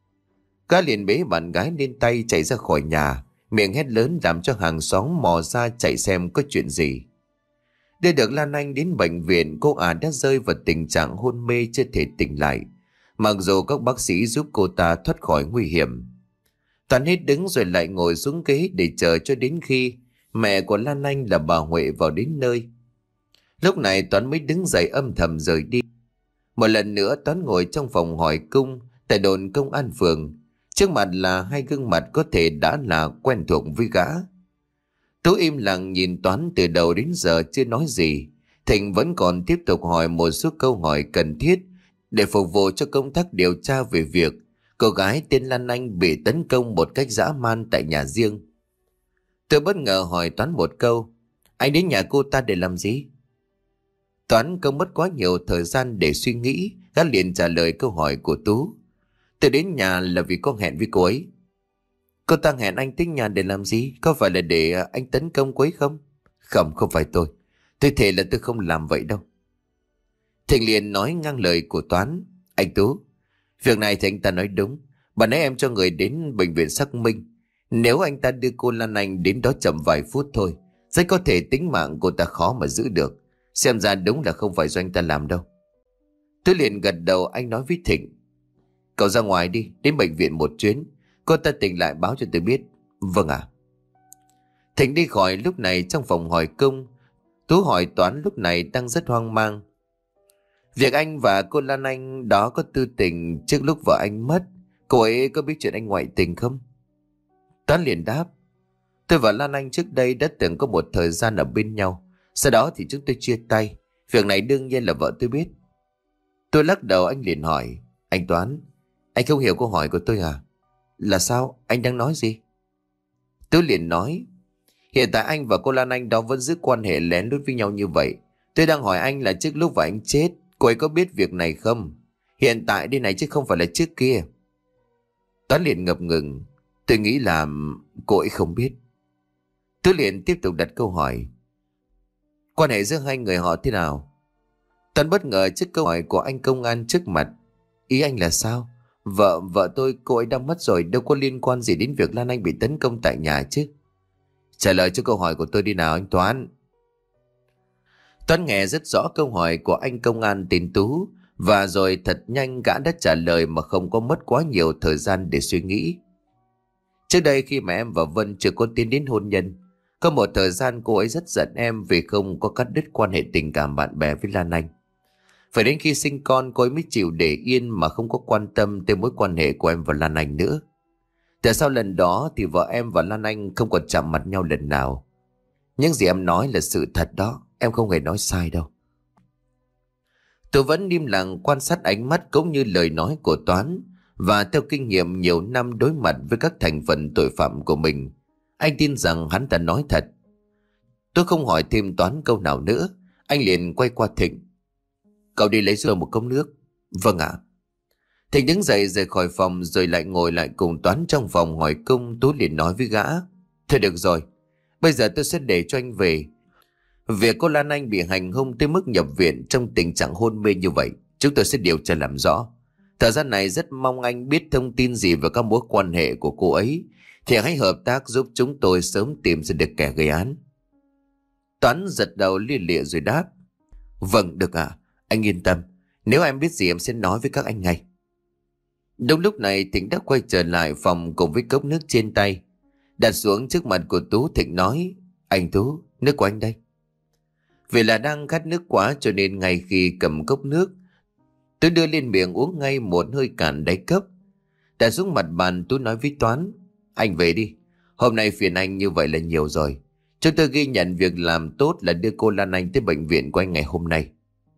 Gã liền bế bạn gái lên tay chạy ra khỏi nhà, miệng hét lớn làm cho hàng xóm mò ra chạy xem có chuyện gì. Đưa được Lan Anh đến bệnh viện, cô ả đã rơi vào tình trạng hôn mê chưa thể tỉnh lại, mặc dù các bác sĩ giúp cô ta thoát khỏi nguy hiểm. Toàn hết đứng rồi lại ngồi xuống ghế để chờ cho đến khi mẹ của Lan Anh là bà Huệ vào đến nơi. Lúc này Toán mới đứng dậy âm thầm rời đi. Một lần nữa Toán ngồi trong phòng hỏi cung tại đồn công an phường. Trước mặt là hai gương mặt có thể đã là quen thuộc với gã. Tú im lặng nhìn Toán từ đầu đến giờ chưa nói gì. Thịnh vẫn còn tiếp tục hỏi một số câu hỏi cần thiết để phục vụ cho công tác điều tra về việc cô gái tên Lan Anh bị tấn công một cách dã man tại nhà riêng. Tôi bất ngờ hỏi Toán một câu. Anh đến nhà cô ta để làm gì? Toán không mất quá nhiều thời gian để suy nghĩ, gã liền trả lời câu hỏi của Tú. Tôi đến nhà là vì có hẹn với cô ấy. Cô ta hẹn anh tới nhà để làm gì? Có phải là để anh tấn công cô ấy không? Không, không phải tôi. Tôi thề là tôi không làm vậy đâu. Thịnh liền nói ngang lời của Toán. Anh Tú, việc này thì anh ta nói đúng. Bà nãy em cho người đến bệnh viện xác minh. Nếu anh ta đưa cô Lan Anh đến đó chậm vài phút thôi, rất có thể tính mạng cô ta khó mà giữ được. Xem ra đúng là không phải do anh ta làm đâu. Tôi liền gật đầu, anh nói với Thịnh. Cậu ra ngoài đi, đến bệnh viện một chuyến. Cô ta tỉnh lại báo cho tôi biết. Vâng ạ. Thịnh đi khỏi. Lúc này trong phòng hỏi cung, Tú hỏi Toán lúc này đang rất hoang mang. Việc anh và cô Lan Anh đó có tư tình trước lúc vợ anh mất, cô ấy có biết chuyện anh ngoại tình không? Toán liền đáp. Tôi và Lan Anh trước đây đã từng có một thời gian ở bên nhau. Sau đó thì chúng tôi chia tay. Việc này đương nhiên là vợ tôi biết. Tôi lắc đầu. Anh liền hỏi. Anh Toán, anh không hiểu câu hỏi của tôi à? Là sao? Anh đang nói gì? Tôi liền nói. Hiện tại anh và cô Lan Anh đó vẫn giữ quan hệ lén lút với nhau như vậy. Tôi đang hỏi anh là trước lúc vợ anh chết, cô ấy có biết việc này không? Hiện tại đây này chứ không phải là trước kia. Toán liền ngập ngừng. Tôi nghĩ là cô ấy không biết. Tôi liền tiếp tục đặt câu hỏi. Quan hệ giữa hai người họ thế nào? Toán bất ngờ trước câu hỏi của anh công an trước mặt. Ý anh là sao? Vợ, vợ tôi, cô ấy đã mất rồi, đâu có liên quan gì đến việc Lan Anh bị tấn công tại nhà chứ. Trả lời cho câu hỏi của tôi đi nào anh Toán. Toán nghe rất rõ câu hỏi của anh công an tên Tú, và rồi thật nhanh gã đã trả lời mà không có mất quá nhiều thời gian để suy nghĩ. Trước đây khi mà em và Vân chưa có tiến đến hôn nhân, có một thời gian cô ấy rất giận em vì không có cắt đứt quan hệ tình cảm bạn bè với Lan Anh. Phải đến khi sinh con cô ấy mới chịu để yên mà không có quan tâm tới mối quan hệ của em và Lan Anh nữa. Tại sau lần đó thì vợ em và Lan Anh không còn chạm mặt nhau lần nào. Những gì em nói là sự thật đó, em không hề nói sai đâu. Tôi vẫn im lặng quan sát ánh mắt cũng như lời nói của Toán, Và theo kinh nghiệm nhiều năm đối mặt với các thành phần tội phạm của mình, anh tin rằng hắn ta nói thật. Tôi không hỏi thêm Toán câu nào nữa. Anh liền quay qua Thịnh. Cậu đi lấy giúp một cốc nước. Vâng ạ. Thịnh đứng dậy rời khỏi phòng rồi lại ngồi lại cùng Toán trong phòng hỏi cung. Tú liền nói với gã. Thôi được rồi, bây giờ tôi sẽ để cho anh về. Việc cô Lan Anh bị hành hung tới mức nhập viện trong tình trạng hôn mê như vậy, chúng tôi sẽ điều tra làm rõ. Thời gian này rất mong anh biết thông tin gì về các mối quan hệ của cô ấy, thì hãy hợp tác giúp chúng tôi sớm tìm ra được kẻ gây án. Toán giật đầu lia lịa rồi đáp. Vâng, được ạ. Anh yên tâm. Nếu em biết gì em sẽ nói với các anh ngay. Đúng lúc này Thịnh đã quay trở lại phòng cùng với cốc nước trên tay. Đặt xuống trước mặt của Tú, Thịnh nói. Anh Tú, nước của anh đây. Vì là đang khát nước quá cho nên ngay khi cầm cốc nước, tôi đưa lên miệng uống ngay một hơi cạn đáy cốc. Đặt xuống mặt bàn, Tú nói với Toán. Anh về đi. Hôm nay phiền anh như vậy là nhiều rồi. Chúng tôi ghi nhận việc làm tốt là đưa cô Lan Anh tới bệnh viện của anh ngày hôm nay.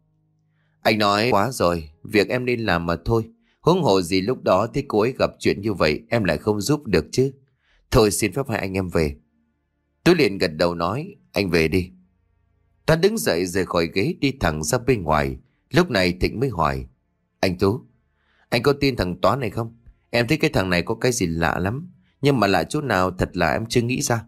Anh nói quá rồi, việc em nên làm mà thôi. Huống hồ gì lúc đó thấy cô ấy gặp chuyện như vậy em lại không giúp được chứ. Thôi xin phép hai anh em về. Tú liền gật đầu nói. Anh về đi. Ta đứng dậy rời khỏi ghế đi thẳng ra bên ngoài. Lúc này Thịnh mới hỏi. Anh Tú, anh có tin thằng Toán này không? Em thấy cái thằng này có cái gì lạ lắm. Nhưng mà lạ chỗ nào thật là em chưa nghĩ ra.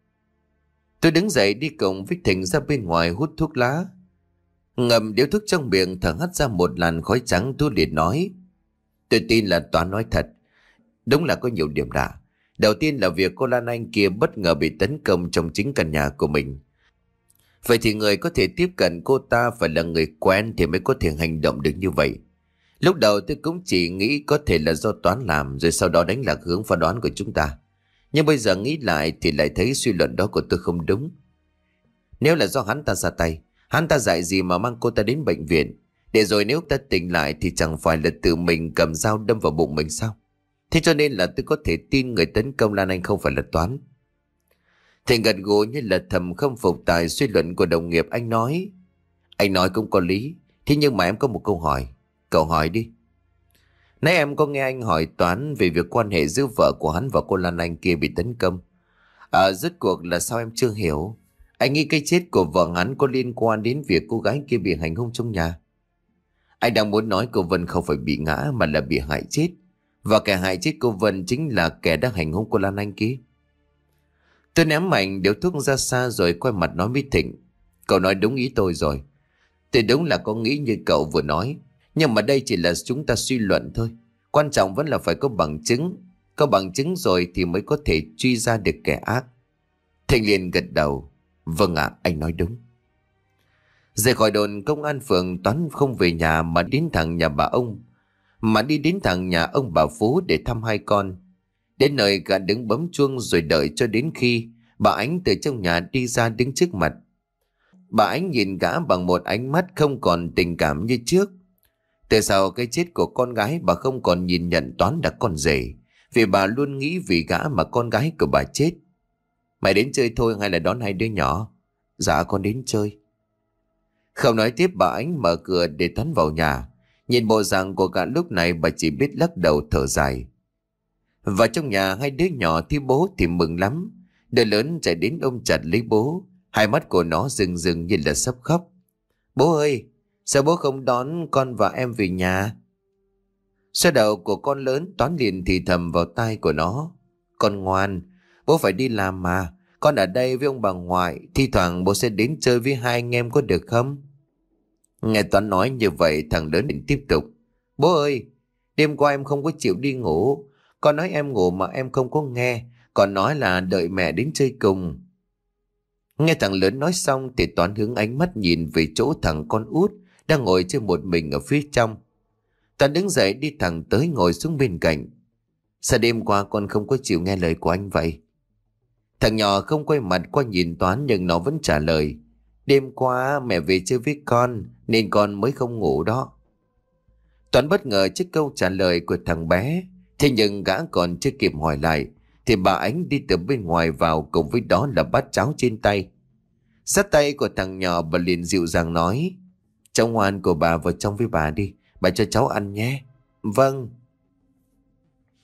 Tôi đứng dậy đi cùng với Thịnh ra bên ngoài hút thuốc lá. Ngậm điếu thuốc trong miệng thở hắt ra một làn khói trắng. Tôi liền nói. Tôi tin là Toán nói thật. Đúng là có nhiều điểm lạ. Đầu tiên là việc cô Lan Anh kia bất ngờ bị tấn công trong chính căn nhà của mình. Vậy thì người có thể tiếp cận cô ta phải là người quen thì mới có thể hành động được như vậy. Lúc đầu tôi cũng chỉ nghĩ có thể là do Toán làm, rồi sau đó đánh lạc hướng phán đoán của chúng ta. Nhưng bây giờ nghĩ lại thì lại thấy suy luận đó của tôi không đúng. Nếu là do hắn ta ra tay, hắn ta dạy gì mà mang cô ta đến bệnh viện, để rồi nếu ta tỉnh lại thì chẳng phải là tự mình cầm dao đâm vào bụng mình sao? Thế cho nên là tôi có thể tin người tấn công Lan Anh không phải là Toán. Thịnh gật gù như là thầm không phục tài suy luận của đồng nghiệp. Anh nói. Anh nói cũng có lý. Thế nhưng mà em có một câu hỏi. Cậu hỏi đi. Nãy em có nghe anh hỏi Toán về việc quan hệ giữa vợ của hắn và cô Lan Anh kia bị tấn công. À, rốt cuộc là sao em chưa hiểu? Anh nghĩ cái chết của vợ hắn có liên quan đến việc cô gái kia bị hành hung trong nhà. Anh đang muốn nói cô Vân không phải bị ngã mà là bị hại chết. Và kẻ hại chết cô Vân chính là kẻ đã hành hung cô Lan Anh kia. Tôi ném mạnh điếu thuốc ra xa rồi quay mặt nói với Thịnh. Cậu nói đúng ý tôi rồi. Thì đúng là có nghĩ như cậu vừa nói. Nhưng mà đây chỉ là chúng ta suy luận thôi. Quan trọng vẫn là phải có bằng chứng. Có bằng chứng rồi thì mới có thể truy ra được kẻ ác. Thịnh liền gật đầu. Vâng ạ, anh nói đúng. Rời khỏi đồn công an phường, Toán không về nhà mà đến thẳng nhà bà ông. Mà đi đến thẳng nhà ông bà Phú để thăm hai con. Đến nơi gã đứng bấm chuông rồi đợi cho đến khi bà Ánh từ trong nhà đi ra đứng trước mặt. Bà Ánh nhìn gã bằng một ánh mắt không còn tình cảm như trước. Từ sau cái chết của con gái, bà không còn nhìn nhận Toán là con rể, vì bà luôn nghĩ vì gã mà con gái của bà chết. Mày đến chơi thôi hay là đón hai đứa nhỏ? Dạ con đến chơi. Không nói tiếp, bà Ánh mở cửa để Toán vào nhà. Nhìn bộ dạng của gã lúc này, bà chỉ biết lắc đầu thở dài. Và trong nhà, hai đứa nhỏ thì bố thì mừng lắm. Đứa lớn chạy đến ôm chặt lấy bố. Hai mắt của nó rừng rừng như là sắp khóc. Bố ơi, sao bố không đón con và em về nhà? Xoa đầu của con lớn, Toán liền thì thầm vào tai của nó. Con ngoan, bố phải đi làm mà. Con ở đây với ông bà ngoại, thi thoảng bố sẽ đến chơi với hai anh em có được không? Nghe Toán nói như vậy, thằng lớn định tiếp tục. Bố ơi, đêm qua em không có chịu đi ngủ. Con nói em ngủ mà em không có nghe. Còn nói là đợi mẹ đến chơi cùng. Nghe thằng lớn nói xong thì Toán hướng ánh mắt nhìn về chỗ thằng con út đang ngồi chơi một mình ở phía trong. Toán đứng dậy đi thẳng tới ngồi xuống bên cạnh. Sao đêm qua con không có chịu nghe lời của anh vậy? Thằng nhỏ không quay mặt qua nhìn Toán nhưng nó vẫn trả lời. Đêm qua mẹ về chơi với con nên con mới không ngủ đó. Toán bất ngờ trước câu trả lời của thằng bé. Thế nhưng gã còn chưa kịp hỏi lại thì bà Ánh đi từ bên ngoài vào, cùng với đó là bát cháo trên tay. Sát tay của thằng nhỏ, bà liền dịu dàng nói. Cháu ngoan của bà vào trong với bà đi, bà cho cháu ăn nhé. Vâng.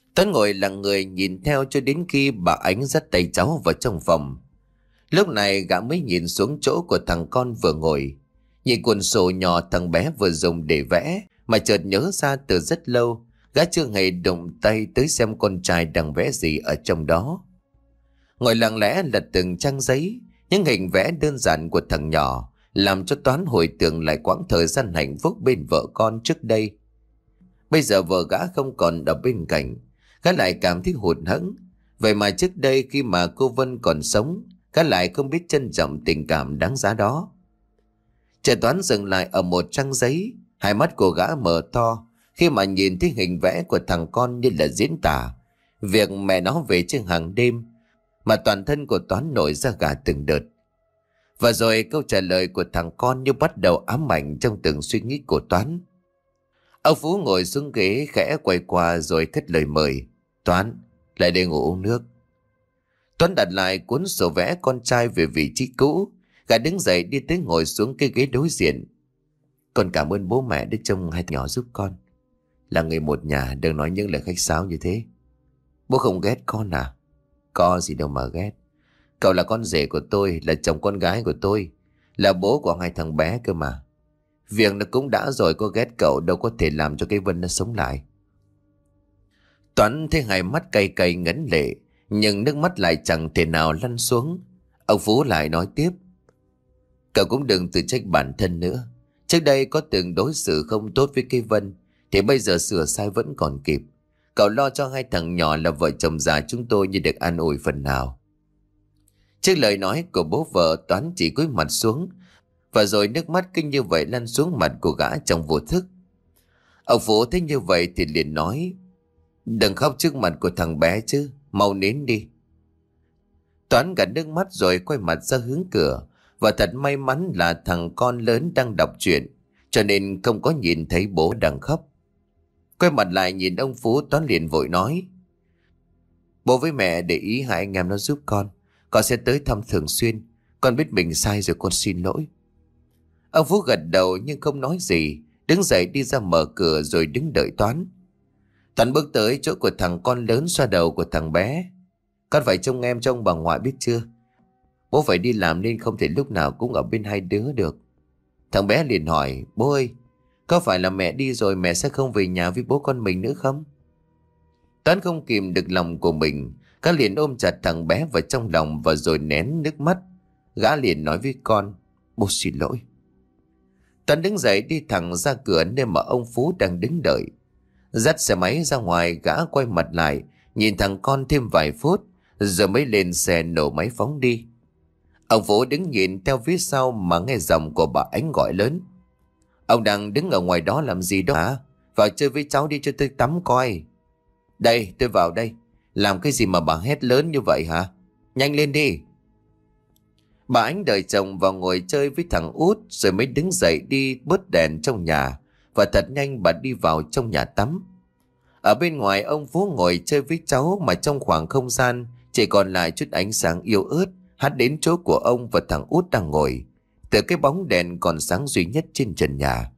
Tuấn ngồi lặng người nhìn theo cho đến khi bà Ánh dắt tay cháu vào trong phòng. Lúc này gã mới nhìn xuống chỗ của thằng con vừa ngồi. Nhìn cuốn sổ nhỏ thằng bé vừa dùng để vẽ, mà chợt nhớ ra từ rất lâu gã chưa hề động tay tới xem con trai đang vẽ gì ở trong đó. Ngồi lặng lẽ lật từng trang giấy, những hình vẽ đơn giản của thằng nhỏ làm cho Toán hồi tưởng lại quãng thời gian hạnh phúc bên vợ con trước đây. Bây giờ vợ gã không còn ở bên cạnh, gã lại cảm thấy hụt hẫng. Vậy mà trước đây khi mà cô Vân còn sống, gã lại không biết trân trọng tình cảm đáng giá đó. Trẻ Toán dừng lại ở một trang giấy, hai mắt của gã mở to khi mà nhìn thấy hình vẽ của thằng con như là diễn tả việc mẹ nó về trên hàng đêm, mà toàn thân của Toán nổi ra gà từng đợt. Và rồi câu trả lời của thằng con như bắt đầu ám ảnh trong từng suy nghĩ của Toán. Ông Phú ngồi xuống ghế khẽ quay qua rồi cất lời mời. Toán, lại đây ngủ uống nước. Toán đặt lại cuốn sổ vẽ con trai về vị trí cũ. Gã đứng dậy đi tới ngồi xuống cái ghế đối diện. Con cảm ơn bố mẹ đã trông hai nhỏ giúp con. Là người một nhà, đừng nói những lời khách sáo như thế. Bố không ghét con à? Có gì đâu mà ghét. Cậu là con rể của tôi, là chồng con gái của tôi, là bố của hai thằng bé cơ mà. Việc nó cũng đã rồi, có ghét cậu đâu có thể làm cho cái Vân nó sống lại. Toán thấy hai mắt cay cay ngấn lệ, nhưng nước mắt lại chẳng thể nào lăn xuống. Ông Phú lại nói tiếp. Cậu cũng đừng tự trách bản thân nữa. Trước đây có từng đối xử không tốt với cái Vân, thì bây giờ sửa sai vẫn còn kịp. Cậu lo cho hai thằng nhỏ là vợ chồng già chúng tôi như được an ủi phần nào. Trước lời nói của bố vợ, Toán chỉ cúi mặt xuống, và rồi nước mắt kinh như vậy lăn xuống mặt của gã trong vô thức. Ông Phú thấy như vậy thì liền nói. Đừng khóc trước mặt của thằng bé chứ, mau nín đi. Toán gạt nước mắt rồi quay mặt ra hướng cửa. Và thật may mắn là thằng con lớn đang đọc truyện, cho nên không có nhìn thấy bố đang khóc. Quay mặt lại nhìn ông Phú, Toán liền vội nói. Bố với mẹ để ý hai anh em nó giúp con. Con sẽ tới thăm thường xuyên. Con biết mình sai rồi, con xin lỗi. Ông Phú gật đầu nhưng không nói gì, đứng dậy đi ra mở cửa rồi đứng đợi Toán. Toán bước tới chỗ của thằng con lớn, xoa đầu của thằng bé. Con phải trông em trông bà ngoại biết chưa? Bố phải đi làm nên không thể lúc nào cũng ở bên hai đứa được. Thằng bé liền hỏi. Bố ơi, có phải là mẹ đi rồi mẹ sẽ không về nhà với bố con mình nữa không? Toán không kìm được lòng của mình, gã liền ôm chặt thằng bé vào trong lòng và rồi nén nước mắt. Gã liền nói với con. Bố xin lỗi. Toán đứng dậy đi thẳng ra cửa nơi mà ông Phú đang đứng đợi. Dắt xe máy ra ngoài, gã quay mặt lại nhìn thằng con thêm vài phút rồi mới lên xe nổ máy phóng đi. Ông Phú đứng nhìn theo phía sau mà nghe giọng của bà Ánh gọi lớn. Ông đang đứng ở ngoài đó làm gì đó hả? Vào chơi với cháu đi cho tôi tắm coi. Đây, tôi vào đây. Làm cái gì mà bà hét lớn như vậy hả? Nhanh lên đi. Bà Ánh đợi chồng vào ngồi chơi với thằng Út rồi mới đứng dậy đi bớt đèn trong nhà. Và thật nhanh bà đi vào trong nhà tắm. Ở bên ngoài ông Phú ngồi chơi với cháu, mà trong khoảng không gian chỉ còn lại chút ánh sáng yếu ớt hắt đến chỗ của ông và thằng Út đang ngồi, từ cái bóng đèn còn sáng duy nhất trên trần nhà.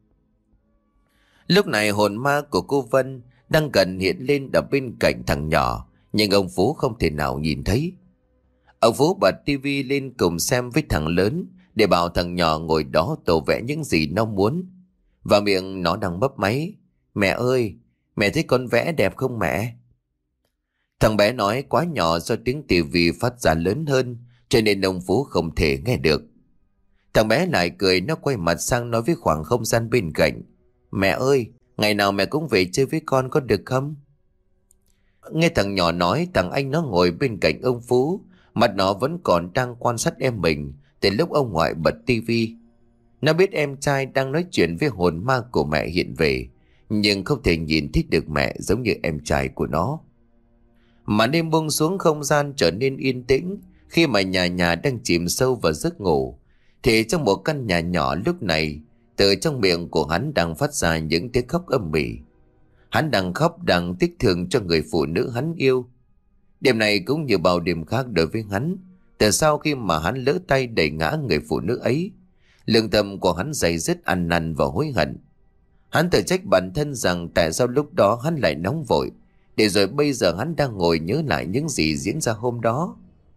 Lúc này hồn ma của cô Vân đang gần hiện lên ở bên cạnh thằng nhỏ, nhưng ông Phú không thể nào nhìn thấy. Ông Phú bật tivi lên cùng xem với thằng lớn, để bảo thằng nhỏ ngồi đó tô vẽ những gì nó muốn. Và miệng nó đang bấp máy. Mẹ ơi, mẹ thấy con vẽ đẹp không mẹ? Thằng bé nói quá nhỏ do tiếng tivi phát ra lớn hơn, cho nên ông Phú không thể nghe được. Thằng bé lại cười, nó quay mặt sang nói với khoảng không gian bên cạnh. Mẹ ơi, ngày nào mẹ cũng về chơi với con có được không? Nghe thằng nhỏ nói, thằng anh nó ngồi bên cạnh ông Phú, mặt nó vẫn còn đang quan sát em mình từ lúc ông ngoại bật tivi. Nó biết em trai đang nói chuyện với hồn ma của mẹ hiện về, nhưng không thể nhìn thấy được mẹ giống như em trai của nó. Mà đêm buông xuống, không gian trở nên yên tĩnh. Khi mà nhà nhà đang chìm sâu vào giấc ngủ, thì trong một căn nhà nhỏ lúc này, từ trong miệng của hắn đang phát ra những tiếng khóc âm ỉ. Hắn đang khóc, đang tiếc thương cho người phụ nữ hắn yêu. Đêm này cũng như bao đêm khác đối với hắn, từ sau khi mà hắn lỡ tay đẩy ngã người phụ nữ ấy, lương tâm của hắn dày dứt, ăn năn và hối hận. Hắn tự trách bản thân rằng tại sao lúc đó hắn lại nóng vội, Để rồi bây giờ hắn đang ngồi nhớ lại những gì diễn ra hôm đó.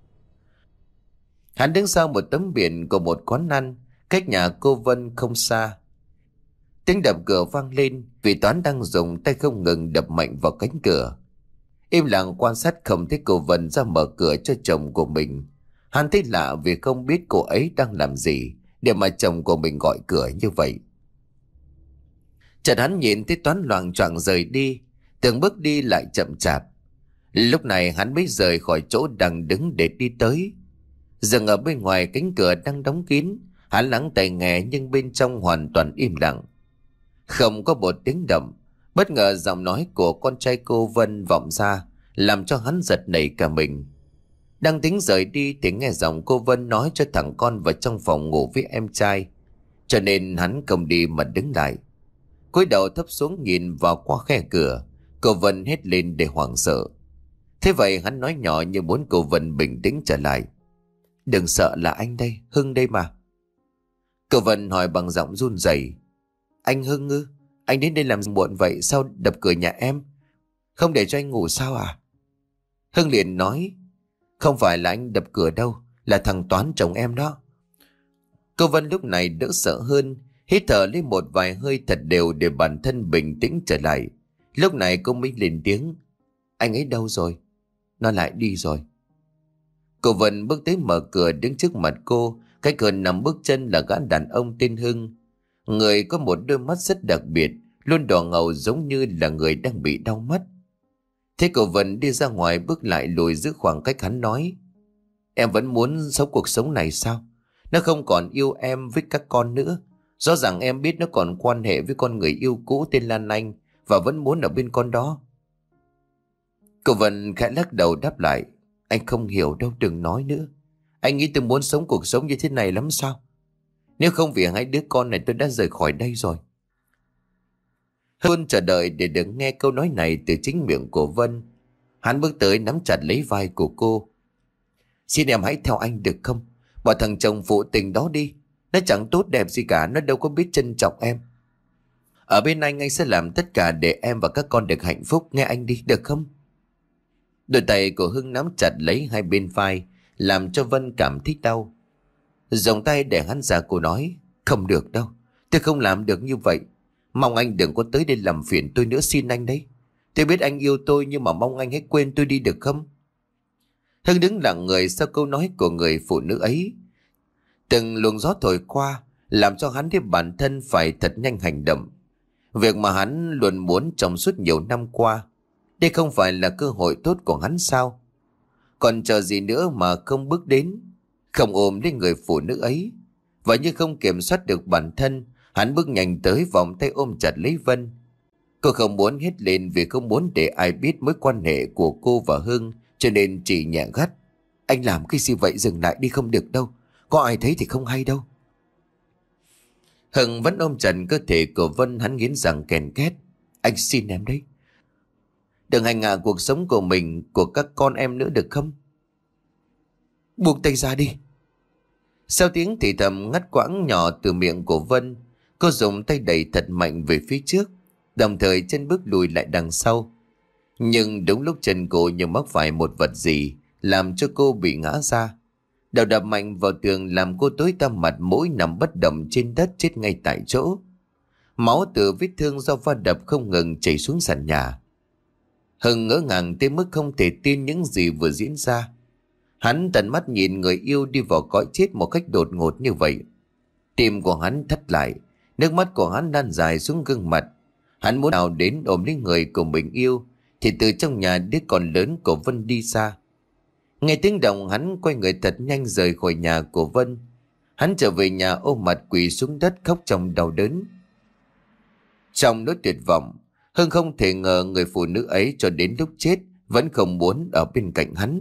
Hắn đứng sau một tấm biển của một quán ăn cách nhà cô Vân không xa. Tiếng đập cửa vang lên vì Toán đang dùng tay không ngừng đập mạnh vào cánh cửa. Im lặng quan sát không thấy cô Vân ra mở cửa cho chồng của mình. Hắn thấy lạ vì không biết cô ấy đang làm gì để mà chồng của mình gọi cửa như vậy. Chợt hắn nhìn thấy Toán loạng choạng rời đi, từng bước đi lại chậm chạp. Lúc này hắn mới rời khỏi chỗ đang đứng để đi tới. Dừng ở bên ngoài cánh cửa đang đóng kín, hắn lắng tai nghe nhưng bên trong hoàn toàn im lặng. Không có một tiếng động. Bất ngờ giọng nói của con trai cô Vân vọng ra, làm cho hắn giật nảy cả mình. Đang tính rời đi thì nghe giọng cô Vân nói cho thằng con vào trong phòng ngủ với em trai, cho nên hắn không đi mà đứng lại. Cúi đầu thấp xuống nhìn vào qua khe cửa. Cô Vân hét lên để hoảng sợ. Thế vậy hắn nói nhỏ như muốn cô Vân bình tĩnh trở lại. Đừng sợ, là anh đây, Hưng đây mà. Cô Vân hỏi bằng giọng run rẩy. Anh Hưng ư? Anh đến đây làm gì muộn vậy? Sao đập cửa nhà em? Không để cho anh ngủ sao à? Hưng liền nói. Không phải là anh đập cửa đâu, là thằng Toán chồng em đó. Cô Vân lúc này đỡ sợ hơn, hít thở lấy một vài hơi thật đều để bản thân bình tĩnh trở lại. Lúc này cô mới lên tiếng. Anh ấy đâu rồi? Nó lại đi rồi. Cô Vân bước tới mở cửa đứng trước mặt cô. Cái cửa nằm bước chân là gã đàn ông tên Hưng. Người có một đôi mắt rất đặc biệt, luôn đỏ ngầu giống như là người đang bị đau mắt. Thế cô Vân đi ra ngoài bước lại lùi giữ khoảng cách, hắn nói. Em vẫn muốn sống cuộc sống này sao? Nó không còn yêu em với các con nữa. Rõ ràng em biết nó còn quan hệ với con người yêu cũ tên Lan Anh và vẫn muốn ở bên con đó. Cô Vân khẽ lắc đầu đáp lại. Anh không hiểu đâu, đừng nói nữa. Anh nghĩ tôi muốn sống cuộc sống như thế này lắm sao? Nếu không vì hai đứa con này tôi đã rời khỏi đây rồi. Hơn chờ đợi để được nghe câu nói này từ chính miệng của Vân. Hắn bước tới nắm chặt lấy vai của cô. Xin em hãy theo anh được không? Bỏ thằng chồng phụ tình đó đi. Nó chẳng tốt đẹp gì cả, nó đâu có biết trân trọng em. Ở bên anh, anh sẽ làm tất cả để em và các con được hạnh phúc, nghe anh đi, được không? Đôi tay của Hưng nắm chặt lấy hai bên vai, làm cho Vân cảm thấy đau. Dùng tay để hắn ra, cô nói. Không được đâu, tôi không làm được như vậy. Mong anh đừng có tới đây làm phiền tôi nữa, xin anh đấy. Tôi biết anh yêu tôi, nhưng mà mong anh hãy quên tôi đi được không? Hưng đứng lặng người sau câu nói của người phụ nữ ấy. Từng luồng gió thổi qua làm cho hắn thấy bản thân phải thật nhanh hành động. Việc mà hắn luôn muốn trong suốt nhiều năm qua. Đây không phải là cơ hội tốt của hắn sao? Còn chờ gì nữa mà không bước đến, không ôm lấy người phụ nữ ấy. Và như không kiểm soát được bản thân, hắn bước nhanh tới vòng tay ôm chặt lấy Vân. Cô không muốn hét lên vì không muốn để ai biết mối quan hệ của cô và Hưng, cho nên chỉ nhẹ gắt. Anh làm cái gì vậy, dừng lại đi, không được đâu. Có ai thấy thì không hay đâu. Hưng vẫn ôm chặt cơ thể của Vân, hắn nghiến răng kèn két. Anh xin em đấy. Đừng hành hạ cuộc sống của mình, của các con em nữa được không? Buông tay ra đi. Sau tiếng thì thầm ngắt quãng nhỏ từ miệng của Vân, cô dùng tay đẩy thật mạnh về phía trước, đồng thời chân bước lùi lại đằng sau. Nhưng đúng lúc chân cô như mắc phải một vật gì, làm cho cô bị ngã ra. Đầu đập mạnh vào tường làm cô tối tăm mặt mũi, nằm bất động trên đất, chết ngay tại chỗ. Máu từ vết thương do va đập không ngừng chảy xuống sàn nhà. Hưng ngỡ ngàng tới mức không thể tin những gì vừa diễn ra. Hắn tận mắt nhìn người yêu đi vào cõi chết một cách đột ngột như vậy. Tim của hắn thắt lại, nước mắt của hắn lan dài xuống gương mặt. Hắn muốn nào đến ôm lấy người của mình yêu, thì từ trong nhà đứa con lớn của Vân đi xa. Nghe tiếng động, hắn quay người thật nhanh rời khỏi nhà của Vân. Hắn trở về nhà ôm mặt quỳ xuống đất khóc trong đau đớn. Trong nỗi tuyệt vọng, Hưng không thể ngờ người phụ nữ ấy cho đến lúc chết vẫn không muốn ở bên cạnh hắn.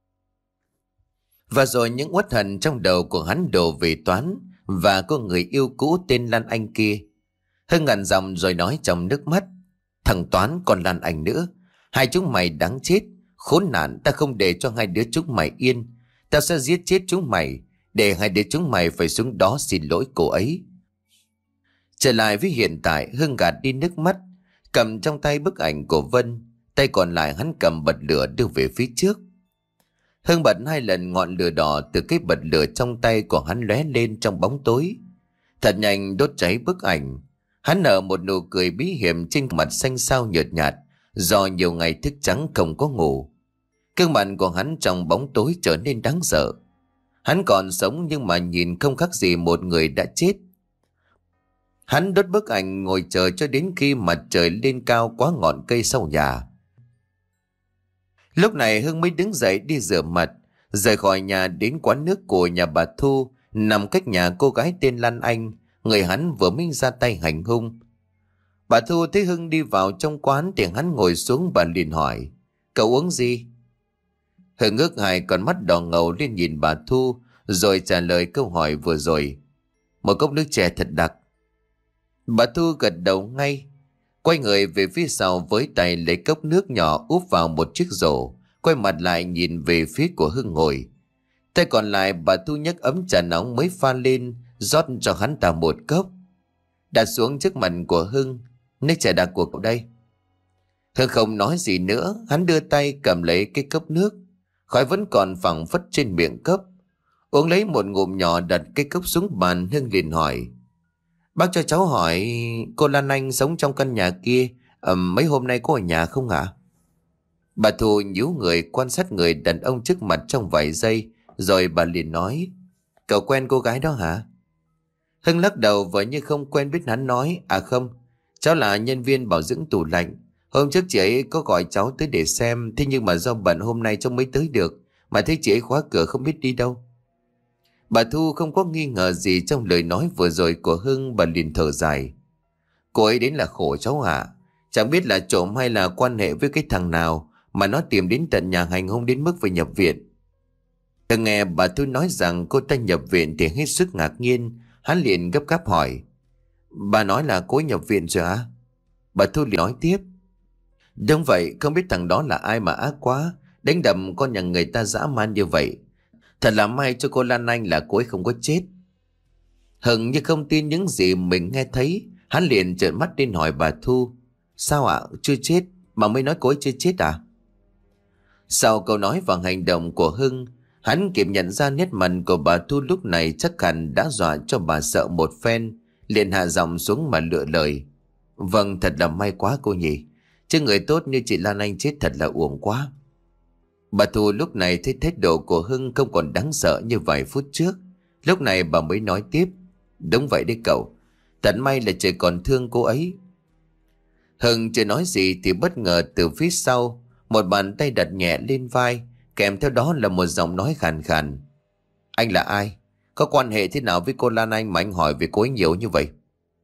Và rồi những uất hận trong đầu của hắn đổ về Toán và cô người yêu cũ tên Lan Anh kia. Hưng ngằn giọng rồi nói trong nước mắt. Thằng Toán còn Lan Anh nữa, hai chúng mày đáng chết. Khốn nạn, ta không để cho hai đứa chúng mày yên. Ta sẽ giết chết chúng mày, để hai đứa chúng mày phải xuống đó xin lỗi cô ấy. Trở lại với hiện tại, Hưng gạt đi nước mắt, cầm trong tay bức ảnh của Vân. tay còn lại hắn cầm bật lửa đưa về phía trước. Hưng bật hai lần, ngọn lửa đỏ từ cái bật lửa trong tay của hắn lóe lên trong bóng tối, thật nhanh đốt cháy bức ảnh. Hắn nở một nụ cười bí hiểm trên mặt xanh xao nhợt nhạt, do nhiều ngày thức trắng không có ngủ. Gương mặt của hắn trong bóng tối trở nên đáng sợ. Hắn còn sống nhưng mà nhìn không khác gì một người đã chết. Hắn đốt bức ảnh, ngồi chờ cho đến khi mặt trời lên cao quá ngọn cây sau nhà. Lúc này Hưng mới đứng dậy đi rửa mặt, rời khỏi nhà đến quán nước của nhà bà Thu, nằm cách nhà cô gái tên Lan Anh, người hắn vừa mới ra tay hành hung. Bà Thu thấy Hưng đi vào trong quán thì hắn ngồi xuống, bà liền hỏi: "Cậu uống gì?" Hưng ngước hai con mắt đỏ ngầu lên nhìn bà Thu, rồi trả lời câu hỏi vừa rồi: "Một cốc nước chè thật đặc." Bà Thu gật đầu ngay, quay người về phía sau với tay lấy cốc nước nhỏ úp vào một chiếc rổ, quay mặt lại nhìn về phía của Hưng ngồi. Tay còn lại bà Thu nhấc ấm trà nóng mới pha lên, rót cho hắn ta một cốc, đặt xuống trước mặt của Hưng: "Nước trà đặc của cậu đây." Hưng không nói gì nữa, hắn đưa tay cầm lấy cái cốc nước, khói vẫn còn phảng phất trên miệng cốc. Uống lấy một ngụm nhỏ, đặt cái cốc xuống bàn. Hưng liền hỏi: "Bác cho cháu hỏi, cô Lan Anh sống trong căn nhà kia, à, mấy hôm nay có ở nhà không ạ?" Bà Thu nhíu người quan sát người đàn ông trước mặt trong vài giây, rồi bà liền nói: "Cậu quen cô gái đó hả?" Hưng lắc đầu vờ như không quen biết, hắn nói: "À không, cháu là nhân viên bảo dưỡng tủ lạnh. Hôm trước chị ấy có gọi cháu tới để xem, thế nhưng mà do bận hôm nay cháu mới tới được, mà thấy chị ấy khóa cửa không biết đi đâu." Bà Thu không có nghi ngờ gì trong lời nói vừa rồi của Hưng, bà liền thở dài: "Cô ấy đến là khổ cháu ạ. Chẳng biết là trộm hay là quan hệ với cái thằng nào mà nó tìm đến tận nhà hành hung đến mức phải nhập viện." Hưng nghe bà Thu nói rằng cô ta nhập viện thì hết sức ngạc nhiên, hắn liền gấp gáp hỏi: "Bà nói là cô ấy nhập viện rồi hả?" Bà Thu liền nói tiếp: "Đúng vậy, không biết thằng đó là ai mà ác quá, đánh đập con nhà người ta dã man như vậy. Thật là may cho cô Lan Anh là cô ấy không có chết." Hưng như không tin những gì mình nghe thấy, hắn liền trợn mắt lên hỏi bà Thu: "Sao ạ? Chưa chết? Mà mới nói cô ấy chưa chết à?" Sau câu nói và hành động của Hưng, hắn kịp nhận ra nét mặt của bà Thu lúc này chắc hẳn đã dọa cho bà sợ một phen, liền hạ giọng xuống mà lựa lời: "Vâng, thật là may quá cô nhỉ. Chứ người tốt như chị Lan Anh chết thật là uổng quá." Bà Thu lúc này thấy thái độ của Hưng không còn đáng sợ như vài phút trước. Lúc này bà mới nói tiếp: "Đúng vậy đấy cậu. Thật may là trời còn thương cô ấy." Hưng chưa nói gì thì bất ngờ từ phía sau, một bàn tay đặt nhẹ lên vai, kèm theo đó là một giọng nói khàn khàn: "Anh là ai? Có quan hệ thế nào với cô Lan Anh mà anh hỏi về cô ấy nhiều như vậy?"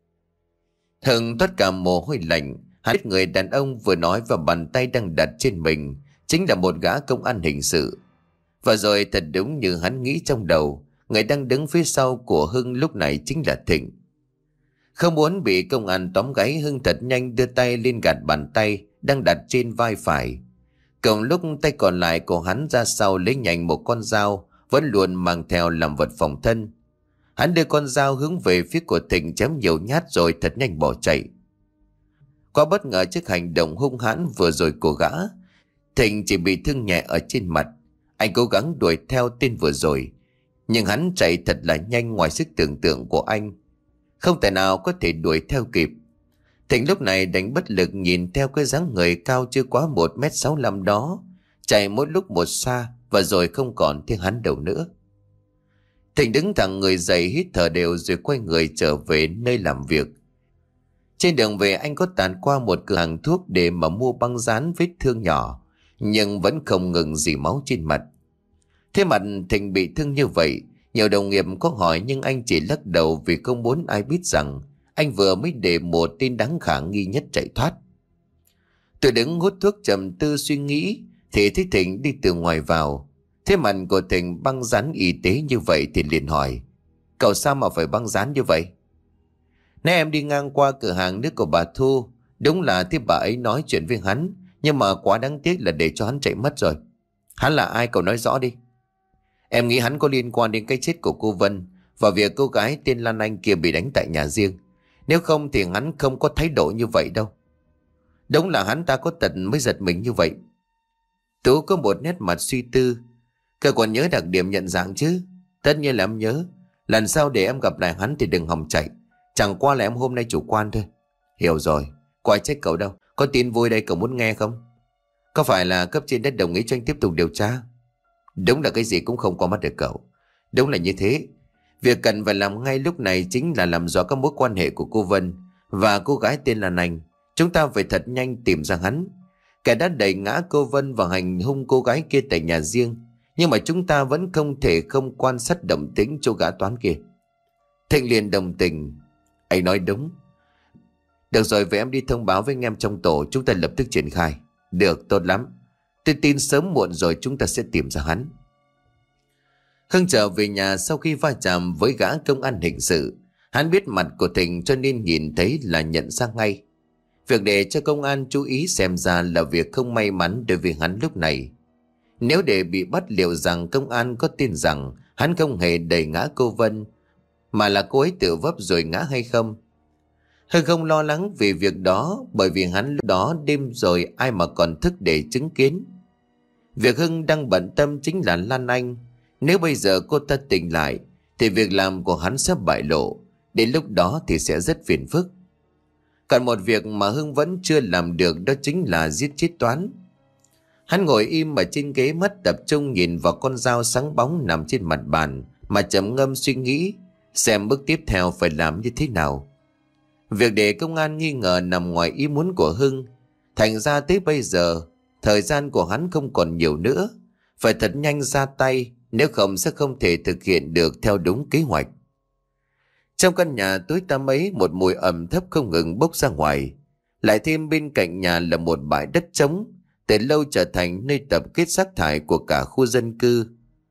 Hưng toát cả mồ hôi lạnh. Hắn biết người đàn ông vừa nói và bàn tay đang đặt trên mình chính là một gã công an hình sự. Và rồi thật đúng như hắn nghĩ trong đầu, người đang đứng phía sau của Hưng lúc này chính là Thịnh. Không muốn bị công an tóm gáy, Hưng thật nhanh đưa tay lên gạt bàn tay đang đặt trên vai phải. Cùng lúc tay còn lại của hắn ra sau lấy nhanh một con dao vẫn luôn mang theo làm vật phòng thân. Hắn đưa con dao hướng về phía của Thịnh, chém nhiều nhát rồi thật nhanh bỏ chạy. Quá bất ngờ trước hành động hung hãn vừa rồi của gã, Thịnh chỉ bị thương nhẹ ở trên mặt. Anh cố gắng đuổi theo tên vừa rồi, nhưng hắn chạy thật là nhanh ngoài sức tưởng tượng của anh, không thể nào có thể đuổi theo kịp. Thịnh lúc này đánh bất lực nhìn theo cái dáng người cao chưa quá một mét sáu lăm đó, chạy mỗi lúc một xa và rồi không còn thấy hắn đâu nữa. Thịnh đứng thẳng người dậy, hít thở đều rồi quay người trở về nơi làm việc. Trên đường về anh có tạt qua một cửa hàng thuốc để mà mua băng dán vết thương nhỏ, nhưng vẫn không ngừng dỉ máu trên mặt. Thế mặt Thịnh bị thương như vậy, nhiều đồng nghiệp có hỏi nhưng anh chỉ lắc đầu vì không muốn ai biết rằng anh vừa mới để một tên đáng khả nghi nhất chạy thoát. Tôi đứng hút thuốc trầm tư suy nghĩ thì thấy Thịnh đi từ ngoài vào. Thế mặt của Thịnh băng dán y tế như vậy thì liền hỏi: "Cậu sao mà phải băng dán như vậy?" "Nãy em đi ngang qua cửa hàng nước của bà Thu, đúng là thế bà ấy nói chuyện với hắn, nhưng mà quá đáng tiếc là để cho hắn chạy mất rồi." "Hắn là ai cậu nói rõ đi." "Em nghĩ hắn có liên quan đến cái chết của cô Vân và việc cô gái tên Lan Anh kia bị đánh tại nhà riêng. Nếu không thì hắn không có thái độ như vậy đâu." Đúng là hắn ta có tật mới giật mình như vậy. Tú có một nét mặt suy tư. Cậu còn nhớ đặc điểm nhận dạng chứ? Tất nhiên là em nhớ. Lần sau để em gặp lại hắn thì đừng hòng chạy. Chẳng qua là em hôm nay chủ quan thôi. Hiểu rồi. Có ai trách cậu đâu. Có tin vui đây cậu muốn nghe không? Có phải là cấp trên đã đồng ý cho anh tiếp tục điều tra? Đúng là cái gì cũng không qua mắt được cậu. Đúng là như thế. Việc cần phải làm ngay lúc này chính là làm rõ các mối quan hệ của cô Vân và cô gái tên là Nành. Chúng ta phải thật nhanh tìm ra hắn. Kẻ đã đẩy ngã cô Vân và hành hung cô gái kia tại nhà riêng. Nhưng mà chúng ta vẫn không thể không quan sát động tĩnh chỗ gã Toán kia. Thịnh liền đồng tình. Anh nói đúng. Được rồi, vậy em đi thông báo với anh em trong tổ, chúng ta lập tức triển khai. Được, tốt lắm. Tôi tin sớm muộn rồi chúng ta sẽ tìm ra hắn. Hưng trở về nhà sau khi va chạm với gã công an hình sự. Hắn biết mặt của Thịnh cho nên nhìn thấy là nhận ra ngay. Việc để cho công an chú ý xem ra là việc không may mắn đối với hắn lúc này. Nếu để bị bắt, liệu rằng công an có tin rằng hắn không hề đẩy ngã cô Vân, mà là cô ấy tự vấp rồi ngã hay không? Hưng không lo lắng vì việc đó, bởi vì hắn lúc đó đêm rồi ai mà còn thức để chứng kiến. Việc Hưng đang bận tâm chính là Lan Anh. Nếu bây giờ cô ta tỉnh lại thì việc làm của hắn sẽ bại lộ. Đến lúc đó thì sẽ rất phiền phức. Còn một việc mà Hưng vẫn chưa làm được, đó chính là giết chết Toán. Hắn ngồi im ở trên ghế, mất tập trung nhìn vào con dao sáng bóng nằm trên mặt bàn mà trầm ngâm suy nghĩ xem bước tiếp theo phải làm như thế nào. Việc để công an nghi ngờ nằm ngoài ý muốn của Hưng. Thành ra tới bây giờ thời gian của hắn không còn nhiều nữa. Phải thật nhanh ra tay, nếu không sẽ không thể thực hiện được theo đúng kế hoạch. Trong căn nhà tối tăm ấy, một mùi ẩm thấp không ngừng bốc ra ngoài. Lại thêm bên cạnh nhà là một bãi đất trống, từ lâu trở thành nơi tập kết rác thải của cả khu dân cư.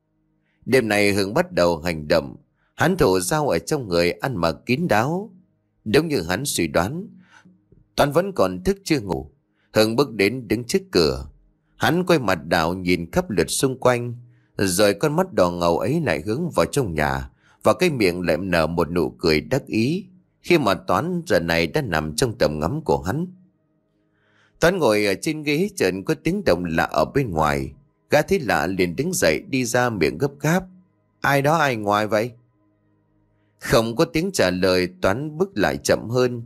Đêm này Hưng bắt đầu hành động. Hắn thủ dao ở trong người, ăn mặc kín đáo. Đúng như hắn suy đoán, Toán vẫn còn thức chưa ngủ. Hưng bước đến đứng trước cửa. Hắn quay mặt đảo nhìn khắp lượt xung quanh, rồi con mắt đỏ ngầu ấy lại hướng vào trong nhà, và cái miệng lại nở một nụ cười đắc ý khi mà Toán giờ này đã nằm trong tầm ngắm của hắn. Toán ngồi ở trên ghế, chợt có tiếng động lạ ở bên ngoài. Gã thấy lạ liền đứng dậy đi ra, miệng gấp gáp. Ai đó, ai ngoài vậy? Không có tiếng trả lời. Toán bước lại chậm hơn,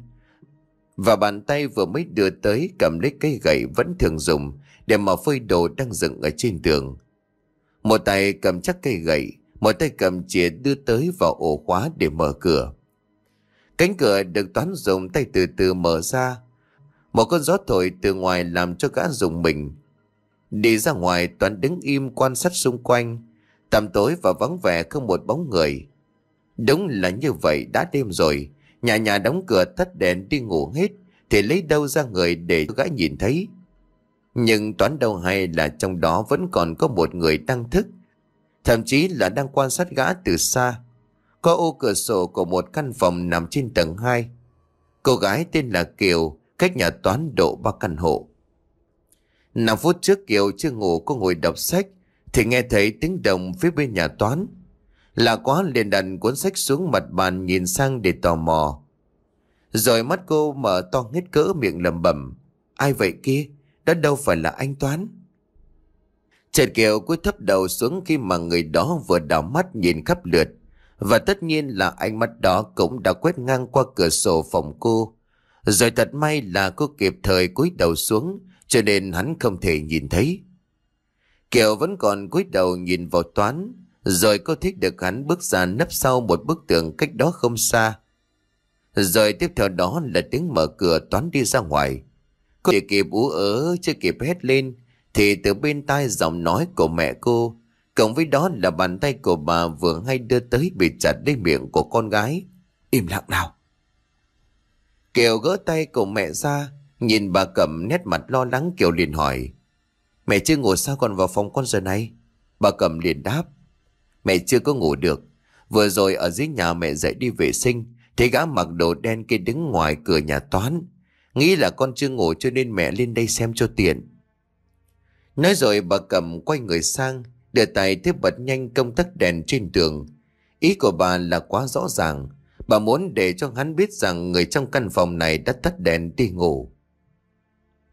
và bàn tay vừa mới đưa tới cầm lấy cây gậy vẫn thường dùng để mà phơi đồ đang dựng ở trên tường. Một tay cầm chắc cây gậy, một tay cầm chìa đưa tới vào ổ khóa để mở cửa. Cánh cửa được Toán dùng tay từ từ mở ra. Một cơn gió thổi từ ngoài làm cho gã rùng mình. Đi ra ngoài, Toán đứng im quan sát xung quanh. Tầm tối và vắng vẻ, không một bóng người. Đúng là như vậy, đã đêm rồi, nhà nhà đóng cửa tắt đèn đi ngủ hết, thì lấy đâu ra người để gã nhìn thấy. Nhưng Toán đâu hay là trong đó vẫn còn có một người đang thức, thậm chí là đang quan sát gã từ xa. Có ô cửa sổ của một căn phòng nằm trên tầng hai. Cô gái tên là Kiều, cách nhà Toán độ ba căn hộ. Năm phút trước Kiều chưa ngủ, có ngồi đọc sách thì nghe thấy tiếng động phía bên nhà Toán. Lạ quá, liền đặt cuốn sách xuống mặt bàn, nhìn sang để tò mò. Rồi mắt cô mở to hết cỡ, miệng lẩm bẩm. Ai vậy kia? Đó đâu phải là anh Toán. Chợt Kiều cúi thấp đầu xuống khi mà người đó vừa đảo mắt nhìn khắp lượt. Và tất nhiên là ánh mắt đó cũng đã quét ngang qua cửa sổ phòng cô. Rồi thật may là cô kịp thời cúi đầu xuống, cho nên hắn không thể nhìn thấy. Kiều vẫn còn cúi đầu nhìn vào Toán. Rồi cô thấy được hắn bước ra nấp sau một bức tường cách đó không xa. Rồi tiếp theo đó là tiếng mở cửa, Toán đi ra ngoài. Cô chỉ kịp ú ớ, chưa kịp hét lên thì từ bên tai giọng nói của mẹ cô, cộng với đó là bàn tay của bà vừa hay đưa tới bị chặt lấy miệng của con gái. Im lặng nào. Kiều gỡ tay của mẹ ra, nhìn bà Cẩm nét mặt lo lắng. Kiều liền hỏi. Mẹ chưa ngủ sao còn vào phòng con giờ này? Bà Cẩm liền đáp. Mẹ chưa có ngủ được. Vừa rồi ở dưới nhà mẹ dậy đi vệ sinh, thấy gã mặc đồ đen kia đứng ngoài cửa nhà Toán. Nghĩ là con chưa ngủ cho nên mẹ lên đây xem cho tiện. Nói rồi bà Cẩm quay người sang, đưa tay tiếp bật nhanh công tắc đèn trên tường. Ý của bà là quá rõ ràng. Bà muốn để cho hắn biết rằng người trong căn phòng này đã tắt đèn đi ngủ.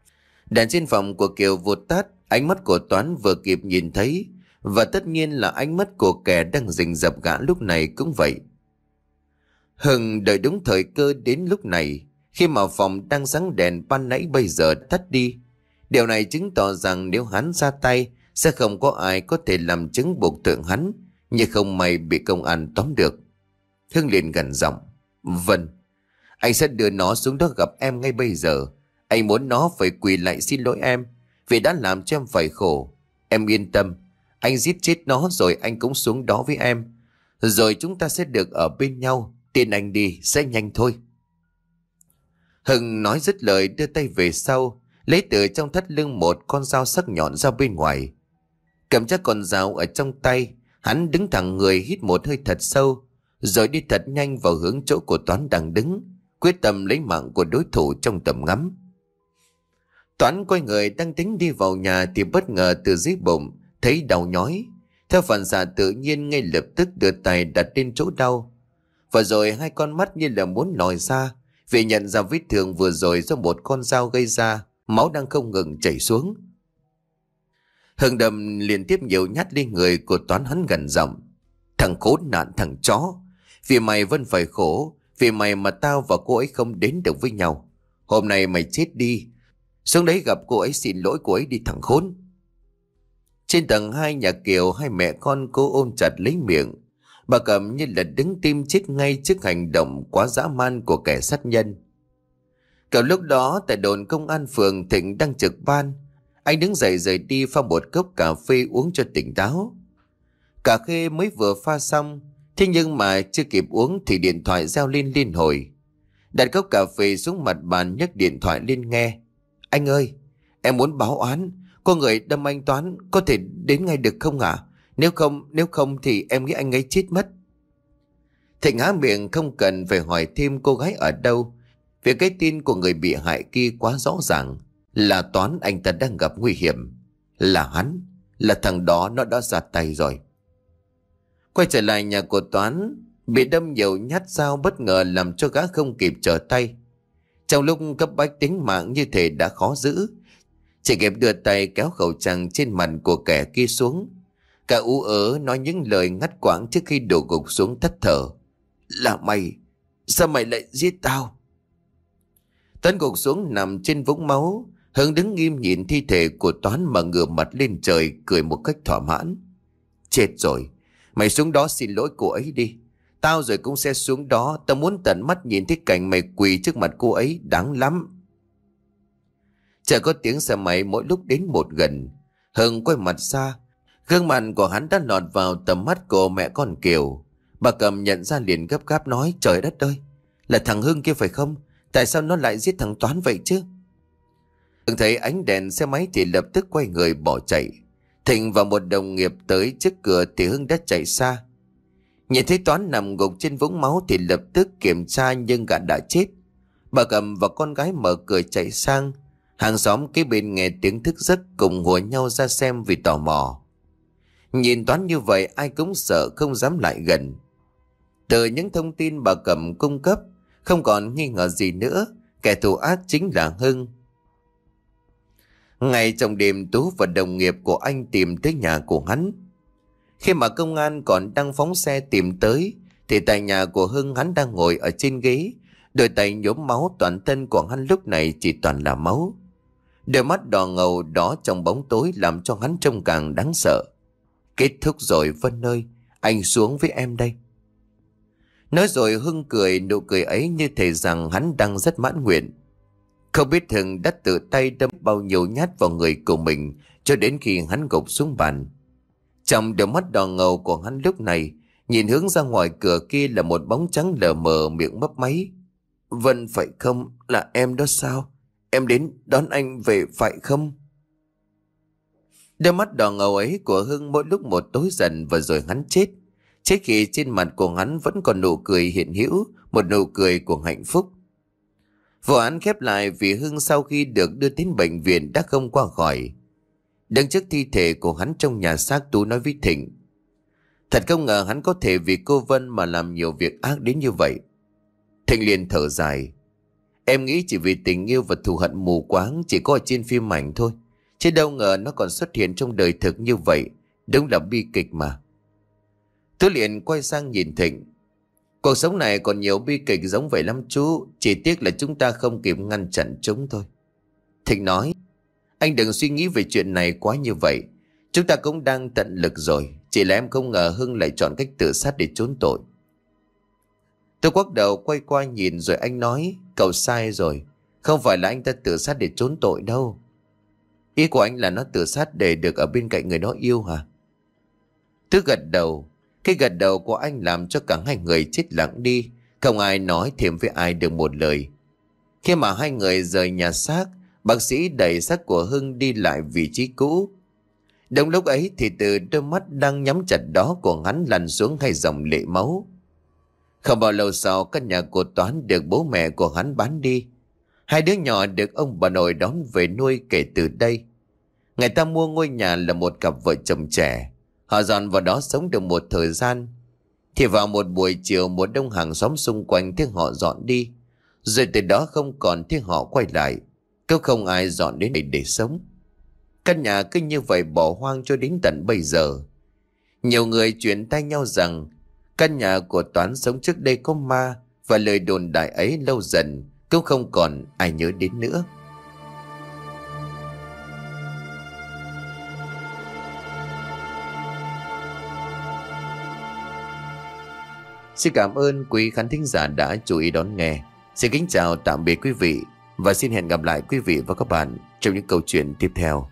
Đèn trên phòng của Kiều vụt tắt, ánh mắt của Toán vừa kịp nhìn thấy, và tất nhiên là ánh mắt của kẻ đang rình rập gã lúc này cũng vậy. Hưng đợi đúng thời cơ đến lúc này, khi mà phòng đang sáng đèn ban nãy bây giờ tắt đi. Điều này chứng tỏ rằng nếu hắn ra tay, sẽ không có ai có thể làm chứng buộc tội hắn, nhưng không may bị công an tóm được. Hưng liền gần giọng: "Vâng, anh sẽ đưa nó xuống đó gặp em ngay bây giờ. Anh muốn nó phải quỳ lại xin lỗi em, vì đã làm cho em phải khổ. Em yên tâm, anh giết chết nó rồi anh cũng xuống đó với em. Rồi chúng ta sẽ được ở bên nhau, tin anh đi, sẽ nhanh thôi." Hưng nói dứt lời đưa tay về sau, lấy từ trong thắt lưng một con dao sắc nhọn ra bên ngoài. Cầm chắc con dao ở trong tay, hắn đứng thẳng người hít một hơi thật sâu, rồi đi thật nhanh vào hướng chỗ của Toán đang đứng, quyết tâm lấy mạng của đối thủ trong tầm ngắm. Toán quay người đang tính đi vào nhà thì bất ngờ từ dưới bụng thấy đau nhói. Theo phản xạ tự nhiên ngay lập tức đưa tay đặt lên chỗ đau, và rồi hai con mắt như là muốn lòi ra vì nhận ra vết thương vừa rồi do một con dao gây ra, máu đang không ngừng chảy xuống. Hưng đâm liên tiếp nhiều nhát lên người của Toán, hắn gần giọng: "Thằng khốn nạn, thằng chó, vì mày vẫn phải khổ, vì mày mà tao và cô ấy không đến được với nhau. Hôm nay mày chết đi, xuống đấy gặp cô ấy xin lỗi cô ấy đi thằng khốn." Trên tầng hai nhà Kiều, hai mẹ con cô ôm chặt lấy miệng. Bà Cẩm như là đứng tim chết ngay trước hành động quá dã man của kẻ sát nhân. Cả lúc đó tại đồn công an phường, Thịnh đang trực ban. Anh đứng dậy rời đi pha một cốc cà phê uống cho tỉnh táo. Cà phê mới vừa pha xong, thế nhưng mà chưa kịp uống thì điện thoại reo lên liên hồi. Đặt cốc cà phê xuống mặt bàn, nhấc điện thoại lên nghe: "Anh ơi, em muốn báo oán. Có người đâm anh Toán, có thể đến ngay được không ạ? Nếu không, nếu không thì em nghĩ anh ấy chết mất." Thịnh há miệng không cần phải hỏi thêm cô gái ở đâu, vì cái tin của người bị hại kia quá rõ ràng. Là Toán anh ta đang gặp nguy hiểm. Là hắn, là thằng đó nó đã ra tay rồi. Quay trở lại nhà của Toán, bị đâm nhiều nhát dao bất ngờ làm cho gã không kịp trở tay. Trong lúc cấp bách tính mạng như thể đã khó giữ, chỉ kịp đưa tay kéo khẩu trang trên mặt của kẻ kia xuống. Cả ú ớ nói những lời ngắt quãng trước khi đổ gục xuống thất thở: "Là mày, sao mày lại giết tao?" Toán gục xuống nằm trên vũng máu. Hưng đứng im nhìn thi thể của Toán mà ngửa mặt lên trời cười một cách thỏa mãn: "Chết rồi, mày xuống đó xin lỗi cô ấy đi. Tao rồi cũng sẽ xuống đó. Tao muốn tận mắt nhìn thấy cảnh mày quỳ trước mặt cô ấy, đáng lắm." Chợt có tiếng xe máy mỗi lúc đến một gần. Hưng quay mặt xa, gương mặt của hắn đã lọt vào tầm mắt của mẹ con Kiều. Bà Cầm nhận ra liền gấp gáp nói: "Trời đất ơi, là thằng Hưng kia phải không? Tại sao nó lại giết thằng Toán vậy chứ?" Hưng thấy ánh đèn xe máy thì lập tức quay người bỏ chạy. Thịnh và một đồng nghiệp tới trước cửa thì Hưng đã chạy xa. Nhìn thấy Toán nằm gục trên vũng máu thì lập tức kiểm tra, nhưng gã đã chết. Bà Cầm và con gái mở cửa chạy sang. Hàng xóm kế bên nghe tiếng thức giấc cùng hùa nhau ra xem vì tò mò. Nhìn Toán như vậy ai cũng sợ không dám lại gần. Từ những thông tin bà Cẩm cung cấp, không còn nghi ngờ gì nữa, kẻ thù ác chính là Hưng. Ngay trong đêm, Tú và đồng nghiệp của anh tìm tới nhà của hắn. Khi mà công an còn đang phóng xe tìm tới, thì tại nhà của Hưng, hắn đang ngồi ở trên ghế, đôi tay nhuốm máu, toàn thân của hắn lúc này chỉ toàn là máu. Đôi mắt đỏ ngầu đó trong bóng tối làm cho hắn trông càng đáng sợ. "Kết thúc rồi Vân ơi, anh xuống với em đây." Nói rồi Hưng cười, nụ cười ấy như thể rằng hắn đang rất mãn nguyện. Không biết Hưng đã tự tay đâm bao nhiêu nhát vào người của mình cho đến khi hắn gục xuống bàn. Trong đôi mắt đỏ ngầu của hắn lúc này, nhìn hướng ra ngoài cửa kia là một bóng trắng lờ mờ, miệng mấp máy: "Vân phải không? Là em đó sao? Em đến đón anh về phải không?" Đôi mắt đỏ ngầu ấy của Hưng mỗi lúc một tối dần, và rồi hắn chết. Chết khi trên mặt của hắn vẫn còn nụ cười hiện hữu, một nụ cười của hạnh phúc. Vụ án khép lại vì Hưng sau khi được đưa đến bệnh viện đã không qua khỏi. Đứng trước thi thể của hắn trong nhà xác, Tú nói với Thịnh: "Thật không ngờ hắn có thể vì cô Vân mà làm nhiều việc ác đến như vậy." Thịnh liền thở dài: Em nghĩ chỉ vì tình yêu và thù hận mù quáng chỉ có ở trên phim ảnh thôi. Chứ đâu ngờ nó còn xuất hiện trong đời thực như vậy. Đúng là bi kịch mà. Tôi liền quay sang nhìn Thịnh. Cuộc sống này còn nhiều bi kịch giống vậy lắm chú. Chỉ tiếc là chúng ta không kịp ngăn chặn chúng thôi. Thịnh nói. Anh đừng suy nghĩ về chuyện này quá như vậy. Chúng ta cũng đang tận lực rồi. Chỉ là em không ngờ Hưng lại chọn cách tự sát để trốn tội. Tôi quắc đầu quay qua nhìn rồi anh nói. Cậu sai rồi. Không phải là anh ta tự sát để trốn tội đâu. Ý của anh là nó tự sát để được ở bên cạnh người nó yêu hả? Tôi gật đầu. Cái gật đầu của anh làm cho cả hai người chết lặng đi. Không ai nói thêm với ai được một lời. Khi mà hai người rời nhà xác, bác sĩ đẩy xác của Hưng đi lại vị trí cũ. Đúng lúc ấy thì từ đôi mắt đang nhắm chặt đó của hắn lăn xuống hai dòng lệ máu. Không bao lâu sau, căn nhà của Toán được bố mẹ của hắn bán đi. Hai đứa nhỏ được ông bà nội đón về nuôi kể từ đây. Người ta mua ngôi nhà là một cặp vợ chồng trẻ. Họ dọn vào đó sống được một thời gian. Thì vào một buổi chiều, một đông hàng xóm xung quanh thấy họ dọn đi. Rồi từ đó không còn thấy họ quay lại. Cứ không ai dọn đến đây để sống. Căn nhà cứ như vậy bỏ hoang cho đến tận bây giờ. Nhiều người truyền tay nhau rằng căn nhà của Toán sống trước đây có ma. Và lời đồn đại ấy lâu dần cũng không còn ai nhớ đến nữa. Xin cảm ơn quý khán thính giả đã chú ý đón nghe. Xin kính chào tạm biệt quý vị. Và xin hẹn gặp lại quý vị và các bạn trong những câu chuyện tiếp theo.